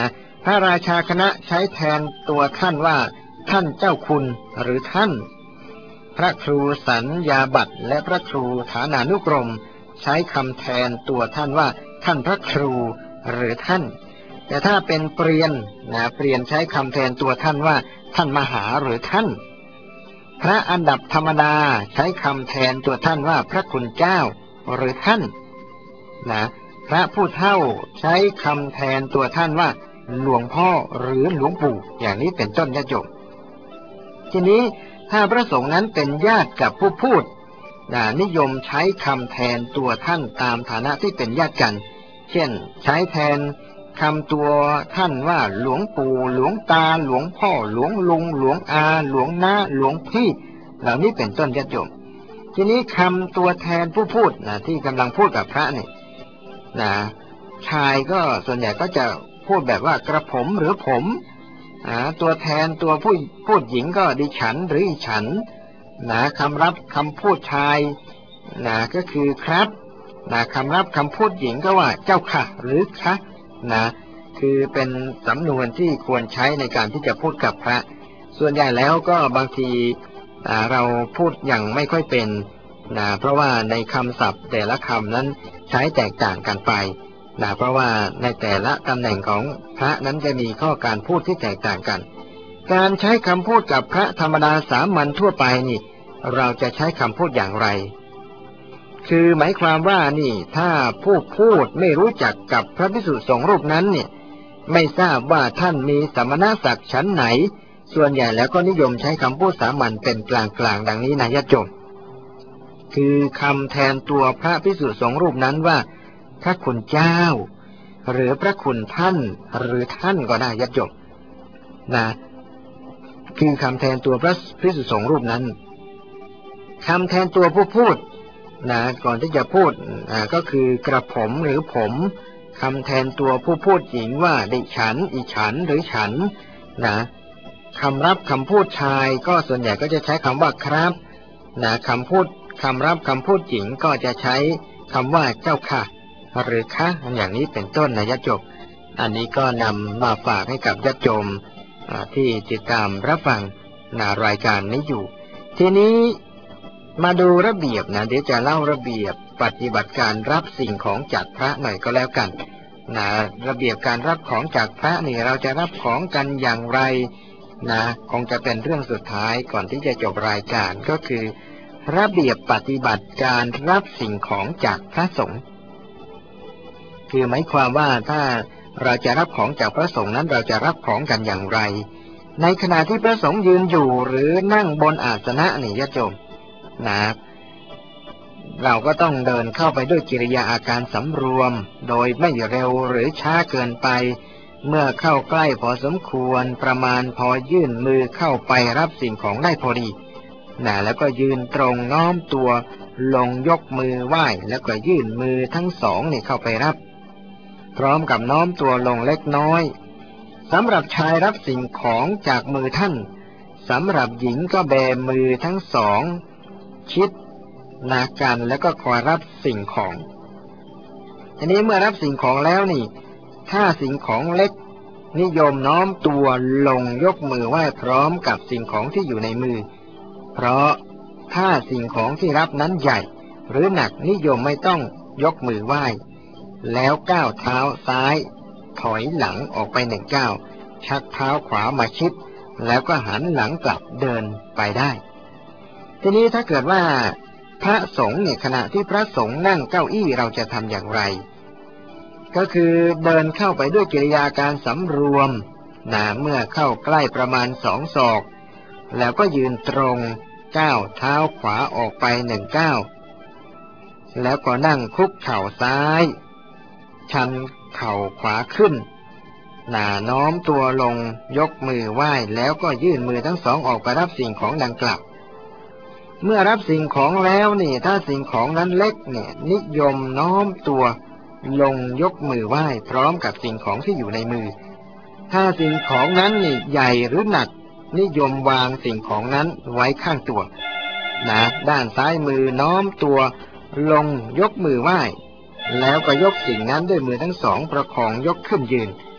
พระราชาคณะใช้แทนตัวท่านว่าท่านเจ้าคุณหรือท่านพระครูสัญญาบัตรและพระครูฐานานุกรมใช้คำแทนตัวท่านว่าท่านพระครูหรือท่านแต่ถ้าเป็นเปลี่ยนนะเปลี่ยนใช้คำแทนตัวท่านว่าท่านมหาหรือท่านพระอันดับธรรมดาใช้คำแทนตัวท่านว่าพระคุณเจ้าหรือท่านนะพระผู้เฒ่าใช้คำแทนตัวท่านว่าหลวงพ่อหรือหลวงปู่อย่างนี้เป็นต้นญาติโยมทีนี้ถ้าพระสงฆ์นั้นเป็นญาติกับผู้พูดนะนิยมใช้คำแทนตัวท่านตามฐานะที่เป็นญาติกันเช่นใช้แทนคำตัวท่านว่าหลวงปู่หลวงตาหลวงพ่อหลวงลุงหลวงอาหลวงน้าหลวงพี่เหล่านี้เป็นต้นญาติโยมทีนี้คำตัวแทนผู้พูดนะที่กำลังพูดกับพระเนี่ยนะชายก็ส่วนใหญ่ก็จะพูดแบบว่ากระผมหรือผมอ่าตัวแทนตัวผู้พูดหญิงก็ดิฉันหรืออีฉันนะคำรับคำพูดชายนะก็คือครับนะคำรับคำพูดหญิงก็ว่าเจ้าค่ะหรือคะนะคือเป็นสำนวนที่ควรใช้ในการที่จะพูดกับพระส่วนใหญ่แล้วก็บางทีเราพูดอย่างไม่ค่อยเป็นนะเพราะว่าในคำศัพท์แต่ละคำนั้นใช้แตกต่างกันไปนะเพราะว่าในแต่ละตำแหน่งของพระนั้นจะมีข้อการพูดที่แตกต่างกันการใช้คำพูดกับพระธรรมดาสามัญทั่วไปนี่เราจะใช้คำพูดอย่างไรคือหมายความว่านี่ถ้าผู้พูดไม่รู้จักกับพระภิกษุสงฆ์รูปนั้นเนี่ยไม่ทราบว่าท่านมีสมณศักดิ์ชั้นไหนส่วนใหญ่แล้วก็นิยมใช้คำพูดสามัญเป็นกลางๆดังนี้นะญาติโยมคือคำแทนตัวพระภิกษุสงฆ์รูปนั้นว่าพระคุณเจ้าหรือพระคุณท่านหรือท่านก็ได้ญาติโยมนะคือคำแทนตัวพระภิกษุสงฆ์รูปนั้นคำแทนตัวผู้พูดนะก่อนที่จะพูดอ่าก็คือกระผมหรือผมคำแทนตัวผู้พูดหญิงว่าดิฉันอีฉันหรือฉันนะคำรับคำพูดชายก็ส่วนใหญ่ก็จะใช้คำว่าครับนะคำพูดคำรับคำพูดหญิงก็จะใช้คำว่าเจ้าค่ะหรือคะอย่างนี้เป็นต้นนะญาติโยมอันนี้ก็นำมาฝากให้กับญาติโยมที่ติดตามรับฟังนะรายการนี้อยู่ทีนี้มาดูระเบียบนะเดี๋ยวจะเล่าระเบียบปฏิบัติการรับสิ่งของจากพระหน่อยก็แล้วกันนะระเบียบการรับของจากพระนี่เราจะรับของกันอย่างไรนะคงจะเป็นเรื่องสุดท้ายก่อนที่จะจบรายการก็คือระเบียบปฏิบัติการรับสิ่งของจากพระสงฆ์คือหมายความว่าถ้าเราจะรับของจากพระสงฆ์นั้นเราจะรับของกันอย่างไรในขณะที่พระสงฆ์ยืนอยู่หรือนั่งบนอาสนะนี่ญาติโยมนะเราก็ต้องเดินเข้าไปด้วยกิริยาอาการสำรวมโดยไม่เร็วหรือช้าเกินไปเมื่อเข้าใกล้พอสมควรประมาณพอยื่นมือเข้าไปรับสิ่งของได้พอดีนะแล้วก็ยืนตรงน้อมตัวลงยกมือไหว้แล้วก็ยื่นมือทั้งสองนี่เข้าไปรับพร้อมกับน้อมตัวลงเล็กน้อยสำหรับชายรับสิ่งของจากมือท่านสำหรับหญิงก็แบมือทั้งสองชิดนากันแล้วก็คอยรับสิ่งของทีนี้เมื่อรับสิ่งของแล้วนี่ถ้าสิ่งของเล็กนิยมน้อมตัวลงยกมือไหว้พร้อมกับสิ่งของที่อยู่ในมือเพราะถ้าสิ่งของที่รับนั้นใหญ่หรือหนักนิยมไม่ต้องยกมือไหว้แล้วก้าวเท้าซ้ายถอยหลังออกไปหนึ่งก้าวชักเท้าขวามาชิดแล้วก็หันหลังกลับเดินไปได้ทีนี้ถ้าเกิดว่าพระสงฆ์เนี่ยขณะที่พระสงฆ์นั่งเก้าอี้เราจะทำอย่างไรก็คือเดินเข้าไปด้วยกิริยาการสำรวมนะเมื่อเข้าใกล้ประมาณสองศอกแล้วก็ยืนตรงก้าวเท้าขวาออกไปหนึ่งก้าวแล้วก็นั่งคุกเข่าซ้ายชันเข่าขวาขึ้นหน้าน้อมตัวลงยกมือไหว้แล้วก็ยื่นมือทั้งสองออกไปรับสิ่งของดังกล่าวเมื่อรับสิ่งของแล้วนี่ถ้าสิ่งของนั้นเล็กเนี่ยนิยมน้อมตัวลงยกมือไหว้พร้อมกับสิ่งของที่อยู่ในมือถ้าสิ่งของนั้นนี่ใหญ่หรือหนักนิยมวางสิ่งของนั้นไว้ข้างตัวนะด้านซ้ายมือน้อมตัวลงยกมือไหว้แล้วก็ยกสิ่งนั้นด้วยมือทั้งสองประคองยกขึ้นยืน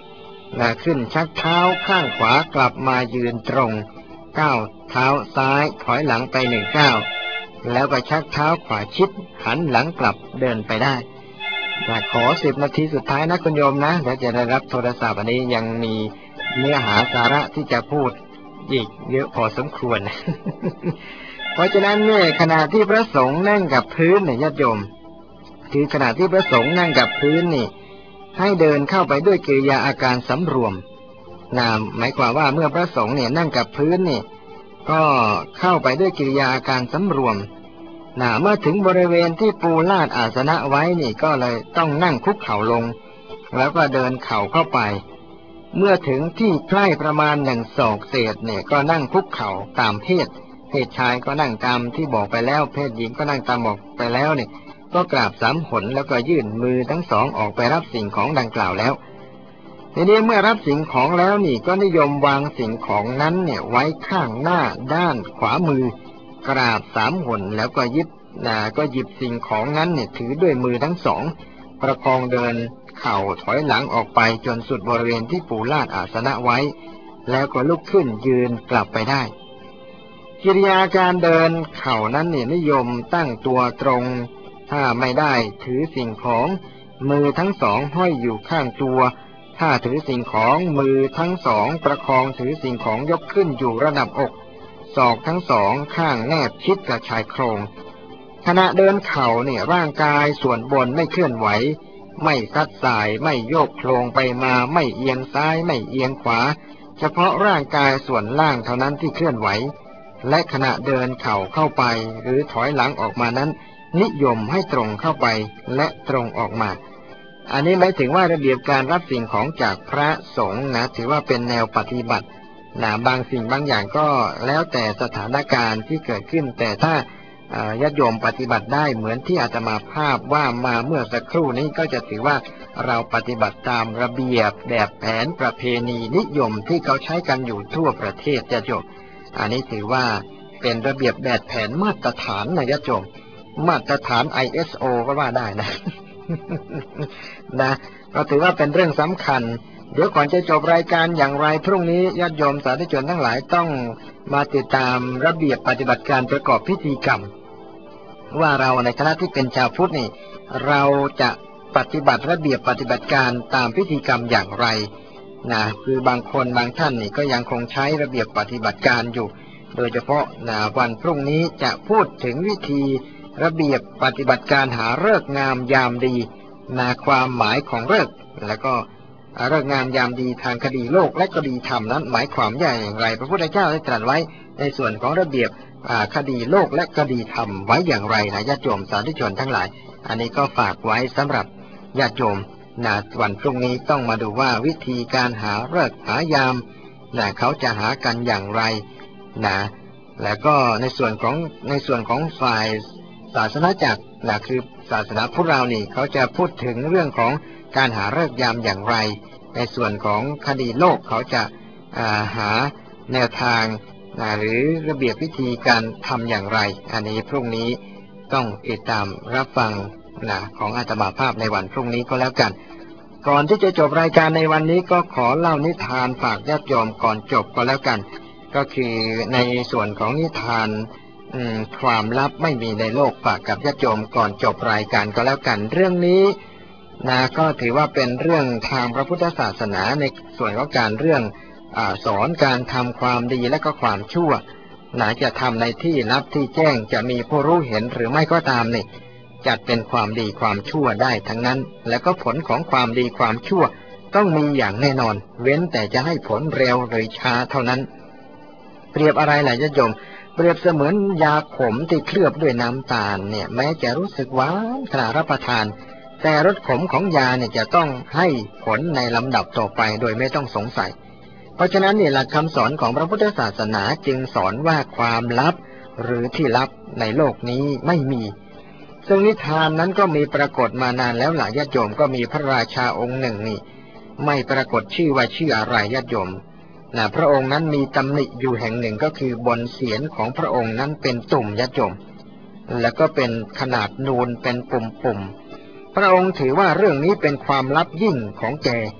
นะขึ้นชักเท้าข้างขวากลับมายืนตรงก้าวเท้าซ้ายถอยหลังไปหนึ่งก้าวแล้วก็ชักเท้าขวาชิดหันหลังกลับเดินไปได้นะขอสิบนาทีสุดท้ายนะคุณโยมนะเดี๋ยวจะได้รับโทรศัพท์อันนี้ยังมีเนื้อหาสาระที่จะพูดอีกเยอะพอสมควร เพราะฉะนั้นเนี่ยขณะที่พระสงฆ์นั่งกับพื้นเนี่ยญาติโยมคือขณะที่พระสงฆ์นั่งกับพื้นนี่ให้เดินเข้าไปด้วยกิริยาอาการสำรวมนะหมายความว่าเมื่อพระสงฆ์เนี่ยนั่งกับพื้นนี่ก็เข้าไปด้วยกิริยาอาการสำรวมนะเมื่อถึงบริเวณที่ปูลาดอาสนะไว้นี่ก็เลยต้องนั่งคุกเข่าลงแล้วก็เดินเข่าเข้าไปเมื่อถึงที่ใกล้ประมาณหนึ่งศอกเศษเนี่ยก็นั่งคุกเข่าตามเพศเพศชายก็นั่งตามที่บอกไปแล้วเพศหญิงก็นั่งตามบอกไปแล้วเนี่ยก็กราบสามหนแล้วก็ยื่นมือทั้งสองออกไปรับสิ่งของดังกล่าวแล้วทีนี้เมื่อรับสิ่งของแล้วนี่ก็นิยมวางสิ่งของนั้นเนี่ยไว้ข้างหน้าด้านขวามือกราบสามหนแล้วก็ยึดนะก็หยิบสิ่งของนั้นเนี่ยถือด้วยมือทั้งสองประคองเดินเข่าถอยหลังออกไปจนสุดบริเวณที่ปูลาดอาสนะไว้แล้วก็ลุกขึ้นยืนกลับไปได้กิริยาการเดินเข่านั้นเนี่ยนิยมตั้งตัวตรงถ้าไม่ได้ถือสิ่งของมือทั้งสองห้อยอยู่ข้างตัวถ้าถือสิ่งของมือทั้งสองประคองถือสิ่งของยกขึ้นอยู่ระดับอกศอกทั้งสองข้างแนบชิดกับชายโครงขณะเดินเข่าเนี่ยร่างกายส่วนบนไม่เคลื่อนไหวไม่ซัดสายไม่โยกโคลงไปมาไม่เอียงซ้ายไม่เอียงขวาเฉพาะร่างกายส่วนล่างเท่านั้นที่เคลื่อนไหวและขณะเดินเข่าเข้าไปหรือถอยหลังออกมานั้นนิยมให้ตรงเข้าไปและตรงออกมาอันนี้หมายถึงว่าระเบียบการรับสิ่งของจากพระสงฆ์นะถือว่าเป็นแนวปฏิบัตินะบางสิ่งบางอย่างก็แล้วแต่สถานการณ์ที่เกิดขึ้นแต่ถ้าญาติโยมปฏิบัติได้เหมือนที่อาตมาภาพว่ามาเมื่อสักครู่นี้ก็จะถือว่าเราปฏิบัติตามระเบียบแบบแผนประเพณีนิยมที่เขาใช้กันอยู่ทั่วประเทศญาติโยมอันนี้ถือว่าเป็นระเบียบแบบแผนมาตรฐานนะญาติโยมมาตรฐาน ไอ เอส โอ ก็ว่าได้นะ นะก็ถือว่าเป็นเรื่องสำคัญเดี๋ยวก่อนจะจบรายการอย่างไรพรุ่งนี้ญาติโยมสาธุชนทั้งหลายต้องมาติดตามระเบียบปฏิบัติการประกอบพิธีกรรมว่าเราในคณะที่เป็นชาวพุทธนี่เราจะปฏิบัติระเบียบปฏิบัติการตามพิธีกรรมอย่างไรนะคือบางคนบางท่านนี่ก็ยังคงใช้ระเบียบปฏิบัติการอยู่โดยเฉพาะนะวันพรุ่งนี้จะพูดถึงวิธีระเบียบปฏิบัติการหาฤกษ์งามยามดีนะความหมายของฤกษ์แล้วก็ฤกษ์งามยามดีทางคดีโลกและคดีธรรมนั้นหมายความอย่างไรพระพุทธเจ้าได้ตรัสไว้ในส่วนของระเบียบคดีโลกและคดีธรรมไว้อย่างไรนะญาติโยมสาธุชนทั้งหลายอันนี้ก็ฝากไว้สำหรับญาติโยมนะวันพรุ่งนี้ต้องมาดูว่าวิธีการหาฤกษ์หายามนะเขาจะหากันอย่างไรนะแล้วก็ในส่วนของในส่วนของฝ่ายศาสนาจักรนะคือศาสนาพุทธเรานี่เขาจะพูดถึงเรื่องของการหาฤกษ์ยามอย่างไรในส่วนของคดีโลกเขาจะหาแนวทางนะหรือระเบียบวิธีการทำอย่างไรอันนี้พรุ่งนี้ต้องติดตามรับฟังนะของอาตมาภาพในวันพรุ่งนี้ก็แล้วกันก่อนที่จะจบรายการในวันนี้ก็ขอเล่านิทานฝากญาติโยมก่อนจบก็แล้วกันก็คือในส่วนของนิทานความลับไม่มีในโลกฝากกับญาติโยมก่อนจบรายการก็แล้วกันเรื่องนี้นะก็ถือว่าเป็นเรื่องทางพระพุทธศาสนาในส่วนของการเรื่องอ่าสอนการทำความดีและก็ความชั่วนะจะทำในที่ลับที่แจ้งจะมีผู้รู้เห็นหรือไม่ก็ตามนี่จัดเป็นความดีความชั่วได้ทั้งนั้นและก็ผลของความดีความชั่วต้องมีอย่างแน่นอนเว้นแต่จะให้ผลเร็วหรือช้าเท่านั้นเปรียบอะไรล่ะญาติโยมเปรียบเสมือนยาขมที่เคลือบด้วยน้ำตาลเนี่ยแม้จะรู้สึกหวานขณะรับประทานแต่รสขมของยาเนี่ยจะต้องให้ผลในลำดับต่อไปโดยไม่ต้องสงสัยเพราะฉะนั้นเนี่ยหลักคำสอนของพระพุทธศาสนาจึงสอนว่าความลับหรือที่ลับในโลกนี้ไม่มีซึ่งนิทานนั้นก็มีปรากฏมานานแล้วหลายญาติโยมก็มีพระราชาองค์หนึ่งนี่ไม่ปรากฏชื่อว่าชื่ออะไรญาติโยมนะพระองค์นั้นมีตำหนิอยู่แห่งหนึ่งก็คือบนเศียรของพระองค์นั้นเป็นตุ่มญาติโยมแล้วก็เป็นขนาดนูนเป็นปุ่มๆพระองค์ถือว่าเรื่องนี้เป็นความลับยิ่งของแก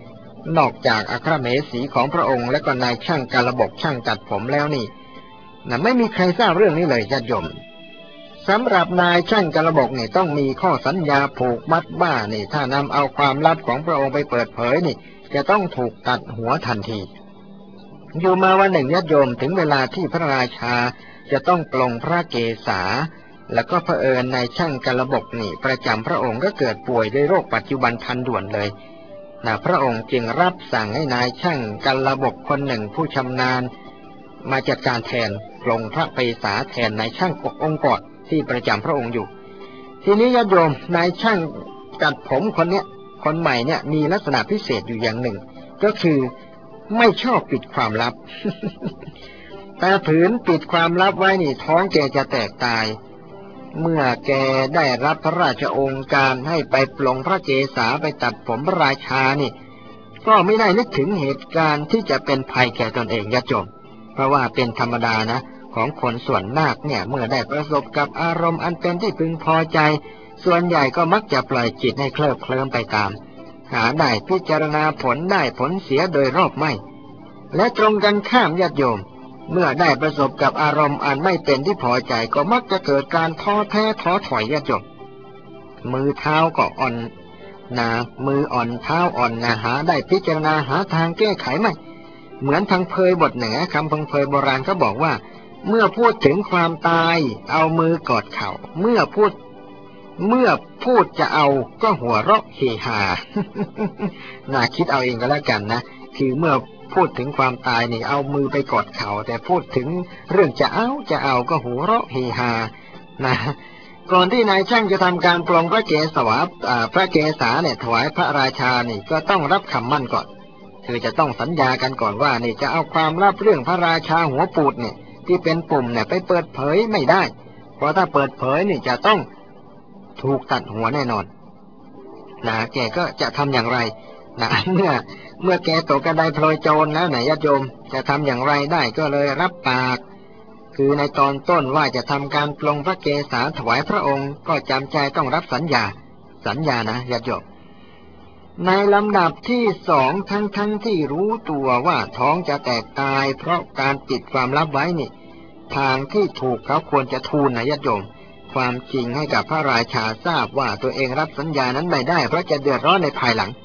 นอกจากอัครเมสีของพระองค์และก็นายช่างกาลบกช่างตัดผมแล้วนี่นะไม่มีใครทราบเรื่องนี้เลยญาติโยมสำหรับนายช่างกาลบกนี่ต้องมีข้อสัญญาผูกมัดบ้านี่ถ้านำเอาความลับของพระองค์ไปเปิดเผยนี่จะต้องถูกตัดหัวทันทีอยู่มาวันหนึ่งญาติโยมถึงเวลาที่พระราชาจะต้องปลงพระเกศาแล้วก็เผอิญนายช่างกาลบกนี่ประจำพระองค์ก็เกิดป่วยด้วยโรคปัจจุบันทันด่วนเลยนะพระองค์จึงรับสั่งให้นายช่างกาลบกคนหนึ่งผู้ชำนาญมาจัดการแทนปลงพระเกศาแทนนายช่างองค์กอดที่ประจำพระองค์อยู่ทีนี้ญาติโยมนายช่างตัดผมคนเนี้ยคนใหม่เนี่ยมีลักษณะพิเศษอยู่อย่างหนึ่งก็คือไม่ชอบปิดความลับ แต่ผืนปิดความลับไว้นี่ท้องแกจะแตกตายเมื่อแกได้รับพระราชโองการให้ไปปลงพระเกศาไปตัดผมพระราชานี่ก็ไม่ได้นึกถึงเหตุการณ์ที่จะเป็นภัยแก่ตนเองญาติโยมเพราะว่าเป็นธรรมดานะของคนส่วนมากเนี่ยเมื่อได้ประสบกับอารมณ์อันเป็นที่พึงพอใจส่วนใหญ่ก็มักจะปล่อยจิตให้เคลิบเคลิ้มไปตามหาได้พิจารณาผลได้ผลเสียโดยรอบไม่และตรงกันข้ามญาติโยมเมื่อได้ประสบกับอารมณ์อันไม่เป็นที่พอใจก็มักจะเกิดการท้อแท้ท้อถอยญาติโยมมือเท้าก็อ่อนนะมืออ่อนเท้าอ่อนนะหาได้พิจารณาหาทางแก้ไขไม่เหมือนพังเพยบทเหนือคำพังเพยโบราณเขาบอกว่าเมื่อพูดถึงความตายเอามือกอดเข่าเมื่อพูดเมื่อพูดจะเอาก็หัวเราะเฮฮา น่าคิดเอาเองก็แล้วกันนะคือเมื่อพูดถึงความตายนี่เอามือไปกอดเข่าแต่พูดถึงเรื่องจะเอาจะเอาก็หัวเราะเฮฮานะก่อนที่นายช่างจะทำการปลงพระเกศาพระเกศาเนี่ยถวายพระราชานี่ก็ต้องรับคำมั่นก่อนคือจะต้องสัญญากันก่อนว่านี่จะเอาความลับเรื่องพระราชาหัวปูดเนี่ยที่เป็นปุ่มเนี่ยไปเปิดเผยไม่ได้เพราะถ้าเปิดเผยนี่จะต้องถูกตัดหัวแน่นอนนะแกก็จะทำอย่างไรนะเมื่อเมื่อแกตกกระไดพลอยโจรแล้วไหนญาติโยมจะทำอย่างไรได้ก็เลยรับปากคือในตอนต้นว่าจะทำการปลงพระเกศาถวายพระองค์ก็จำใจต้องรับสัญญาสัญญานะญาติโยมในลำดับที่สองทั้งทั้งที่รู้ตัวว่าท้องจะแตกตายเพราะการปิดความลับไว้นี่ทางที่ถูกเขาควรจะทูลนะญาติโยมความจริงให้กับพระราชาทราบว่าตัวเองรับสัญญานั้นไม่ได้เพราะจะเดือดร้อนในภายหลัง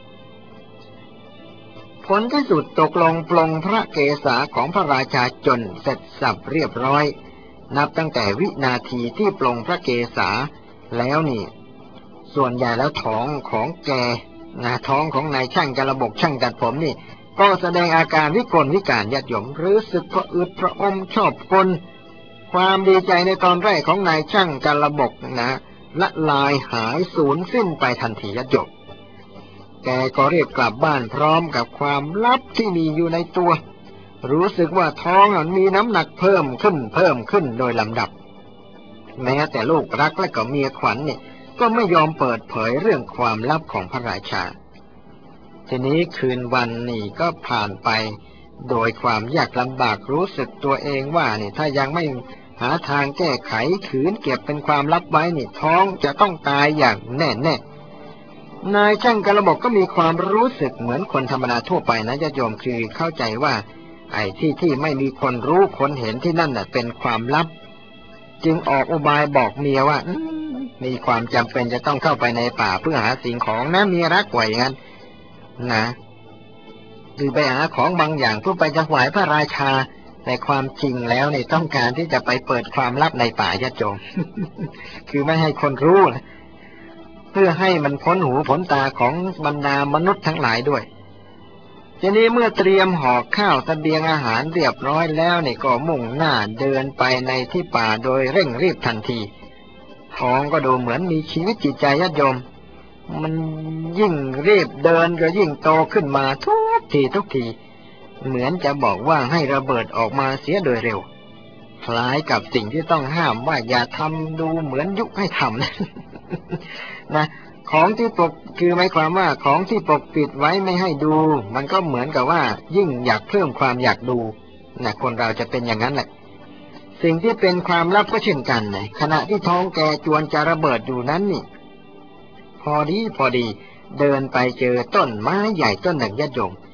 ผลที่สุดตกลงปลงพระเกศาของพระราชาจนเสร็จสับเรียบร้อยนับตั้งแต่วินาทีที่ปลงพระเกศาแล้วนี่ส่วนใหญ่แล้วท้องของแกนะท้องของนายช่างกาลบกช่างตัดผมนี่ก็แสดงอาการวิกลวิการญาติโยมรู้สึกพระอืดพระอมชอบกลความดีใจในตอนแรกของนายช่างกาลบกนะละลายหายสูญสิ้นไปทันทีญาติโยมแกก็เรียกกลับบ้านพร้อมกับความลับที่มีอยู่ในตัวรู้สึกว่าท้องมันมีน้ำหนักเพิ่มขึ้นเพิ่มขึ้นโดยลำดับแม้แต่ลูกรักและก็เมียขวัญเนี่ยก็ไม่ยอมเปิดเผยเรื่องความลับของพระราชาทีนี้คืนวันนี้ก็ผ่านไปโดยความยากลำบากรู้สึกตัวเองว่านี่ถ้ายังไม่หาทางแก้ไขขืนเก็บเป็นความลับไว้นี่ท้องจะต้องตายอย่างแน่แน่นายช่างกาลบกก็มีความรู้สึกเหมือนคนธรรมดาทั่วไปนะญาติโยมคือเข้าใจว่าไอ้ที่ที่ไม่มีคนรู้คนเห็นที่นั่นน่ะเป็นความลับจึงออกอุบายบอกเมียว่ามีความจำเป็นจะต้องเข้าไปในป่าเพื่อหาสิ่งของนะเมียรักไว้งั้นนะหรือไปหาของบางอย่างเพื่อไปถวายพระราชาแต่ความจริงแล้วเนี่ยต้องการที่จะไปเปิดความลับในป่าญาติโยม คือไม่ให้คนรู้นะเพื่อให้มันพ้นหูพ้นตาของบรรดามนุษย์ทั้งหลายด้วยทีนี้เมื่อเตรียมห่อข้าวเสบียงอาหารเรียบร้อยแล้วเนี่ยก็มุ่งหน้าเดินไปในที่ป่าโดยเร่งรีบทันทีท้องก็ดูเหมือนมีชีวิตจิตใจญาติโยมมันยิ่งรีบเดินก็ยิ่งโตขึ้นมาทุกทีทุกทีเหมือนจะบอกว่าให้ระเบิดออกมาเสียโดยเร็วคล้ายกับสิ่งที่ต้องห้ามว่าอย่าทำดูเหมือนยุให้ทำ นะของที่ปกคือหมายความว่าของที่ปกปิดไว้ไม่ให้ดูมันก็เหมือนกับว่ายิ่งอยากเพิ่มความอยากดูนะคนเราจะเป็นอย่างนั้นแหละสิ่งที่เป็นความลับก็เช่นกันนะขณะที่ท้องแกจวนจะระเบิดอยู่นั้นนี่พอดีพอดีเดินไปเจอต้นไม้ใหญ่ต้นหนึ่งญาติโยม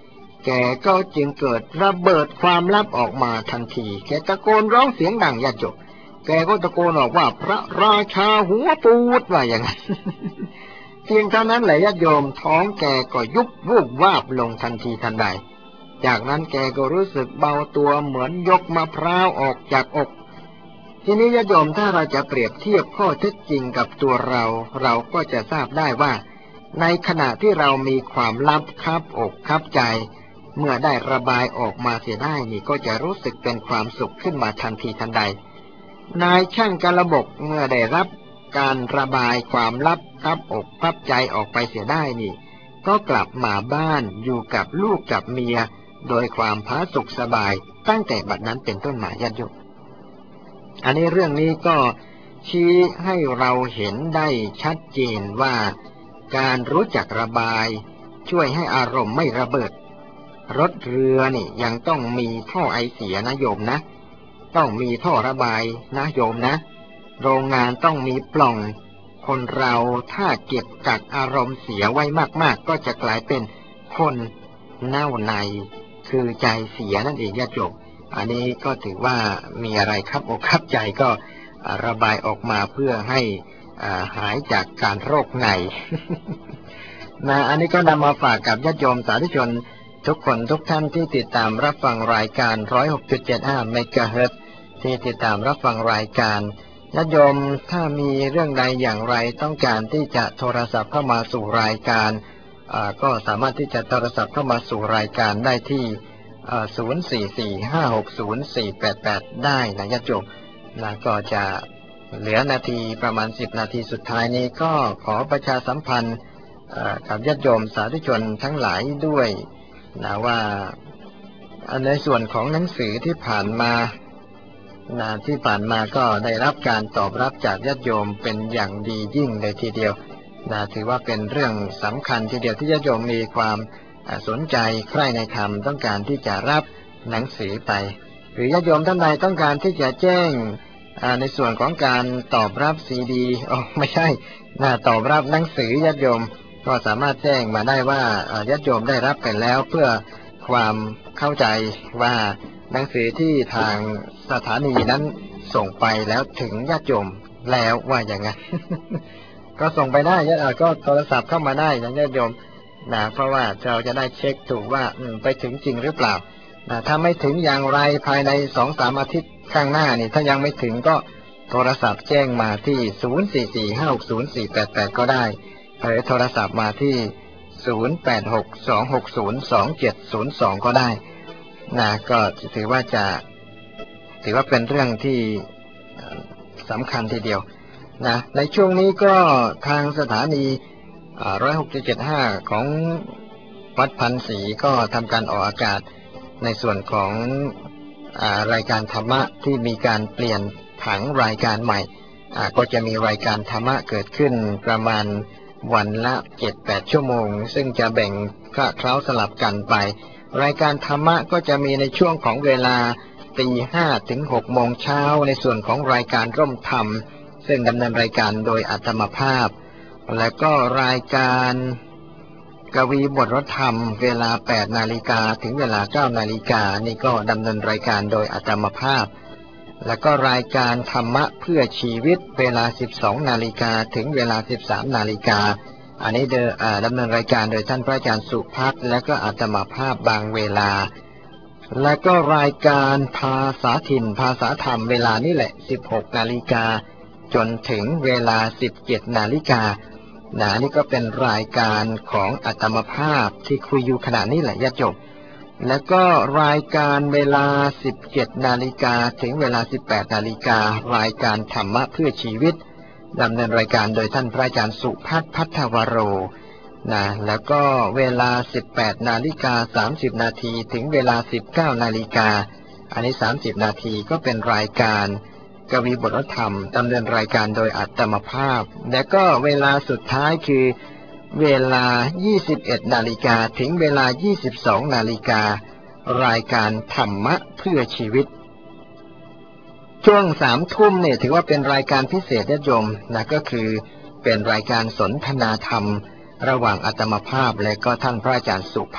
แกก็จึงเกิดระเบิดความลับออกมาทันทีแกตะโกนร้องเสียงดังญาติโยมแกก็ตะโกนออกว่าพระราชาหัวปูดว่าอย่างนั้น เพียงเท่านั้นแหละญาติโยมท้องแกก็ยุบวูบวาบลงทันทีทันใดจากนั้นแกก็รู้สึกเบาตัวเหมือนยกมะพร้าวออกจากอกทีนี้ญาติโยมถ้าเราจะเปรียบเทียบข้อเท็จจริงกับตัวเราเราก็จะทราบได้ว่าในขณะที่เรามีความลับคับอกคับใจเมื่อได้ระบายออกมาเสียได้นี่ก็จะรู้สึกเป็นความสุขขึ้นมาทันทีทันใดนายช่างกระบกเมื่อได้รับการระบายความลับคับอกคับใจออกไปเสียได้นี่ก็กลับมาบ้านอยู่กับลูกกับเมียโดยความผาสุกสบายตั้งแต่บัดนั้นเป็นต้นมาญาติโยมอันนี้เรื่องนี้ก็ชี้ให้เราเห็นได้ชัดเจนว่าการรู้จักระบายช่วยให้อารมณ์ไม่ระเบิดรถเรือนี่ยังต้องมีท่อไอเสียนะโยมนะต้องมีท่อระบายนะโยมนะโรงงานต้องมีปล่องคนเราถ้าเก็บกักอารมณ์เสียไว้มากๆก็จะกลายเป็นคนเน่าในคือใจเสียนั่นเองญาติโยมอันนี้ก็ถือว่ามีอะไรครับอกครับใจก็ระบายออกมาเพื่อให้หายจากการโรคในนะอันนี้ก็นำมาฝากกับญาติโยมสาธุชนทุกคนทุกท่านที่ติดตามรับฟังรายการ หนึ่งร้อยหกจุดเจ็ดห้า เมกะเฮิรตซ์ที่ติดตามรับฟังรายการญาติโยมถ้ามีเรื่องใดอย่างไรต้องการที่จะโทรศัพท์เข้ามาสู่รายการก็สามารถที่จะโทรศัพท์เข้ามาสู่รายการได้ที่ศูนย์ สี่ สี่ ห้า หก ศูนย์ สี่ แปด แปดได้นะญาติโยมนะก็จะเหลือนาทีประมาณสิบนาทีสุดท้ายนี้ก็ขอประชาสัมพันธ์กับญาติโยมสาธุชนทั้งหลายด้วยนะว่าในส่วนของหนังสือที่ผ่านมานะที่ผ่านมาก็ได้รับการตอบรับจากญาติโยมเป็นอย่างดียิ่งเลยทีเดียวนะถือว่าเป็นเรื่องสำคัญทีเดียวที่ญาติโยมมีความสนใจใคร่ในธรรมต้องการที่จะรับหนังสือไปหรือญาติโยมท่านใดต้องการที่จะแจ้งในส่วนของการตอบรับซีดีอ๋อไม่ใช่นะตอบรับหนังสือญาติโยมก็สามารถแจ้งมาได้ว่าญาติโยมได้รับไปแล้วเพื่อความเข้าใจว่าหนังสือที่ทางสถานีนั้นส่งไปแล้วถึงญาติโยมแล้วว่าอย่างไง ก็ส่งไปได้ก็โทรศัพท์เข้ามาได้ญาติโยมนะเพราะว่าเราจะได้เช็คถูกว่าไปถึงจริงหรือเปล่านะถ้าไม่ถึงอย่างไรภายใน สองถึงสาม อาทิตย์ข้างหน้านี่ถ้ายังไม่ถึงก็โทรศัพท์แจ้งมาที่ศูนย์ สี่ สี่ ห้า หก ศูนย์ สี่ แปด แปดก็ได้หรือโทรศัพท์มาที่ศูนย์ แปด หก สอง หก ศูนย์ สอง เจ็ด ศูนย์ สองก็ได้นะก็ถือว่าจะถือว่าเป็นเรื่องที่สำคัญทีเดียวนะในช่วงนี้ก็ทางสถานีหนึ่งร้อยหกจุดเจ็ดห้าของวัดพันศรีก็ทำการออกอากาศในส่วนของรายการธรรมะที่มีการเปลี่ยนผังรายการใหม่ก็จะมีรายการธรรมะเกิดขึ้นประมาณวันละ เจ็ดถึงแปด ชั่วโมงซึ่งจะแบ่งคละเคล้าสลับกันไปรายการธรรมะก็จะมีในช่วงของเวลาตีห้าถึงหกโมงเช้าในส่วนของรายการร่มธรรมซึ่งดำเนินรายการโดยอาตมาภาพและก็รายการกวีบทรธรรมเวลา แปดนาฬิกา ถึงเวลา เก้านาฬิกานี่ก็ดำเนินรายการโดยอาตมาภาพและก็รายการธรรมะเพื่อชีวิตเวลา สิบสองนาฬิกา ถึงเวลา สิบสามนาฬิกาอันนี้ดำเนินรายการโดยท่านพระอาจารย์สุภัทรและก็อาตมาภาพบางเวลาและก็รายการภาษาถิ่นภาษาธรรมเวลานี่แหละ สิบหกนาฬิกา จนถึงเวลา สิบเจ็ดนาฬิกานะนี่ก็เป็นรายการของอาตมาภาพที่คุยอยู่ขณะนี้แหละญาติโยมแล้วก็รายการเวลา สิบเจ็ดนาฬิกา ถึงเวลา สิบแปดนาฬิการายการธรรมะเพื่อชีวิตดำเนินรายการโดยท่านพระอาจารย์สุภัทร พัทธวโรนะแล้วก็เวลา สิบแปดนาฬิกา สามสิบนาที ถึงเวลา สิบเก้านาฬิกาอันนี้สามสิบนาทีก็เป็นรายการกวีบทธรรมดำเนินรายการโดยอาตมาภาพและก็เวลาสุดท้ายคือเวลา ยี่สิบเอ็ดนาฬิกา ถึงเวลา ยี่สิบสองนาฬิการายการธรรมะเพื่อชีวิตช่วงสามทุ่มเนี่ยถือว่าเป็นรายการพิเศษญาติโยมนะก็คือเป็นรายการสนทนาธรรมระหว่างอาตมาภาพและก็ท่านพระอาจารย์สุภัทร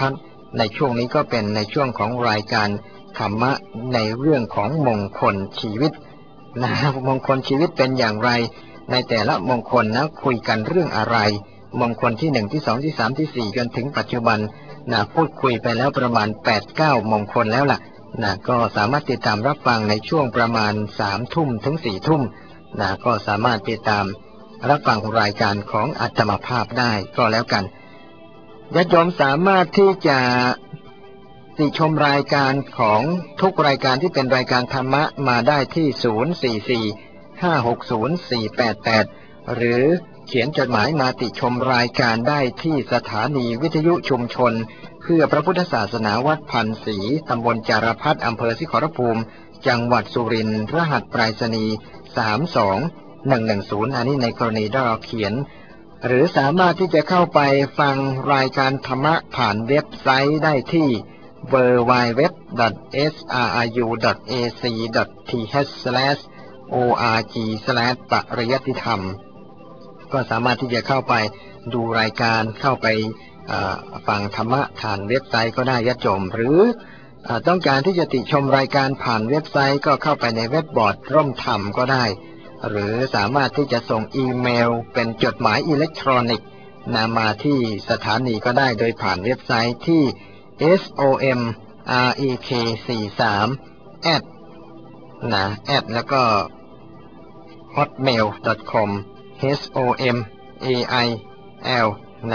ในช่วงนี้ก็เป็นในช่วงของรายการธรรมะในเรื่องของมงคลชีวิตนะมงคลชีวิตเป็นอย่างไรในแต่ละมงคลนะคุยกันเรื่องอะไรมงคลที่หนึ่งที่สองที่สามที่สี่จนถึงปัจจุบันนะพูดคุยไปแล้วประมาณ แปดเก้า มงคลแล้วล่ะนะก็สามารถติดตามรับฟังในช่วงประมาณสามทุ่มถึงสี่ทุ่มนะก็สามารถติดตามรับฟังรายการของอาตมาภาพได้ก็แล้วกันญาติโยมสามารถที่จะติชมรายการของทุกรายการที่เป็นรายการธรรมะมาได้ที่ศูนย์ สี่ สี่ ห้า หก ศูนย์ สี่ แปด แปดหรือเขียนจดหมายมาติชมรายการได้ที่สถานีวิทยุชุมชนเพื่อพระพุทธศาสนาวัดพันศรีตำบลจารพัฒน์อำเภอศรีขอรภูมิจังหวัดสุรินทร์รหัสไปรษณีย์สาม สอง หนึ่ง หนึ่ง ศูนย์อันนี้ในกรณีที่เราเขียนหรือสามารถที่จะเข้าไปฟังรายการธรรมะผ่านเว็บไซต์ได้ที่ ดับเบิลยู ดับเบิลยู ดับเบิลยู ดอท เอส อาร์ อาร์ ยู ดอท เอ ซี ดอท ที เอช สแลช โอ อาร์ จี สแลช ปริยัติธรรมก็สามารถที่จะเข้าไปดูรายการเข้าไปฟังธรรมะผ่านเว็บไซต์ก็ได้ญาติโยมหรือต้องการที่จะติชมรายการผ่านเว็บไซต์ก็เข้าไปในเว็บบอร์ดร่มธรรมก็ได้หรือสามารถที่จะส่งอีเมลเป็นจดหมายอิเล็กทรอนิกส์นำมาที่สถานีก็ได้โดยผ่านเว็บไซต์ที่ เอส โอ เอ็ม อาร์ อี เค สี่สิบสาม แอท นะแอทแล้วก็ ฮอตเมล ดอท คอม เอช โอ เอ็ม เอ ไอ แอล นะ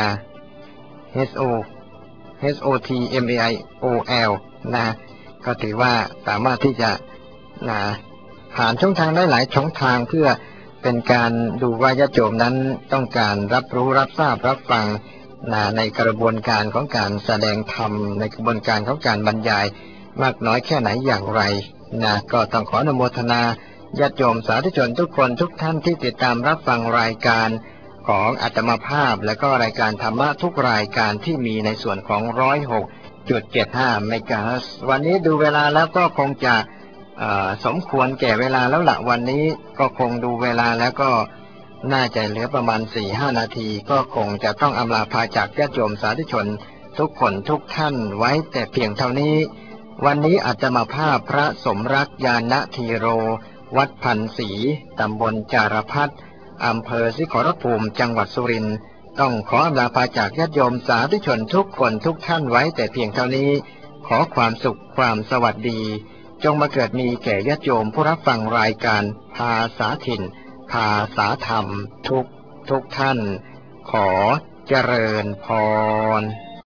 H O H O T M A I O L นะก็ถือว่าสามารถที่จะนะผ่านช่องทางได้หลายช่องทางเพื่อเป็นการดูว่าญาติโยมนั้นต้องการรับรู้รับทราบรับฟังนะในกระบวนการของการแสดงธรรมในกระบวนการของการบรรยายมากน้อยแค่ไหนอย่างไรนะก็ต้องขออนุโมทนาญาติโยมสาธุชนทุกคนทุกท่านที่ติดตามรับฟังรายการของอาตมาภาพและก็รายการธรรมะทุกรายการที่มีในส่วนของ หนึ่งร้อยหกจุดเจ็ดห้า เมกะเฮิรตซ์วันนี้ดูเวลาแล้วก็คงจะสมควรแก่เวลาแล้วละวันนี้ก็คงดูเวลาแล้วก็น่าจะเหลือประมาณ สี่ถึงห้า นาทีก็คงจะต้องอำลาพาจากญาติโยมสาธุชนทุกคนทุกท่านไว้แต่เพียงเท่านี้วันนี้อาตมาภาพพระสมรักญาณธีโรวัดพันศรีตำบลจารพัฒน์อำเภอศรีขอรภูมิจังหวัดสุรินทร์ต้องขออำลาพาจากญาติโยมสาธุชนทุกคนทุกท่านไว้แต่เพียงเท่านี้ขอความสุขความสวัสดีจงมาเกิดมีแก่ญาติโยมผู้รับฟังรายการภาษาถิ่นภาษาธรรมทุกทุกท่านขอเจริญพร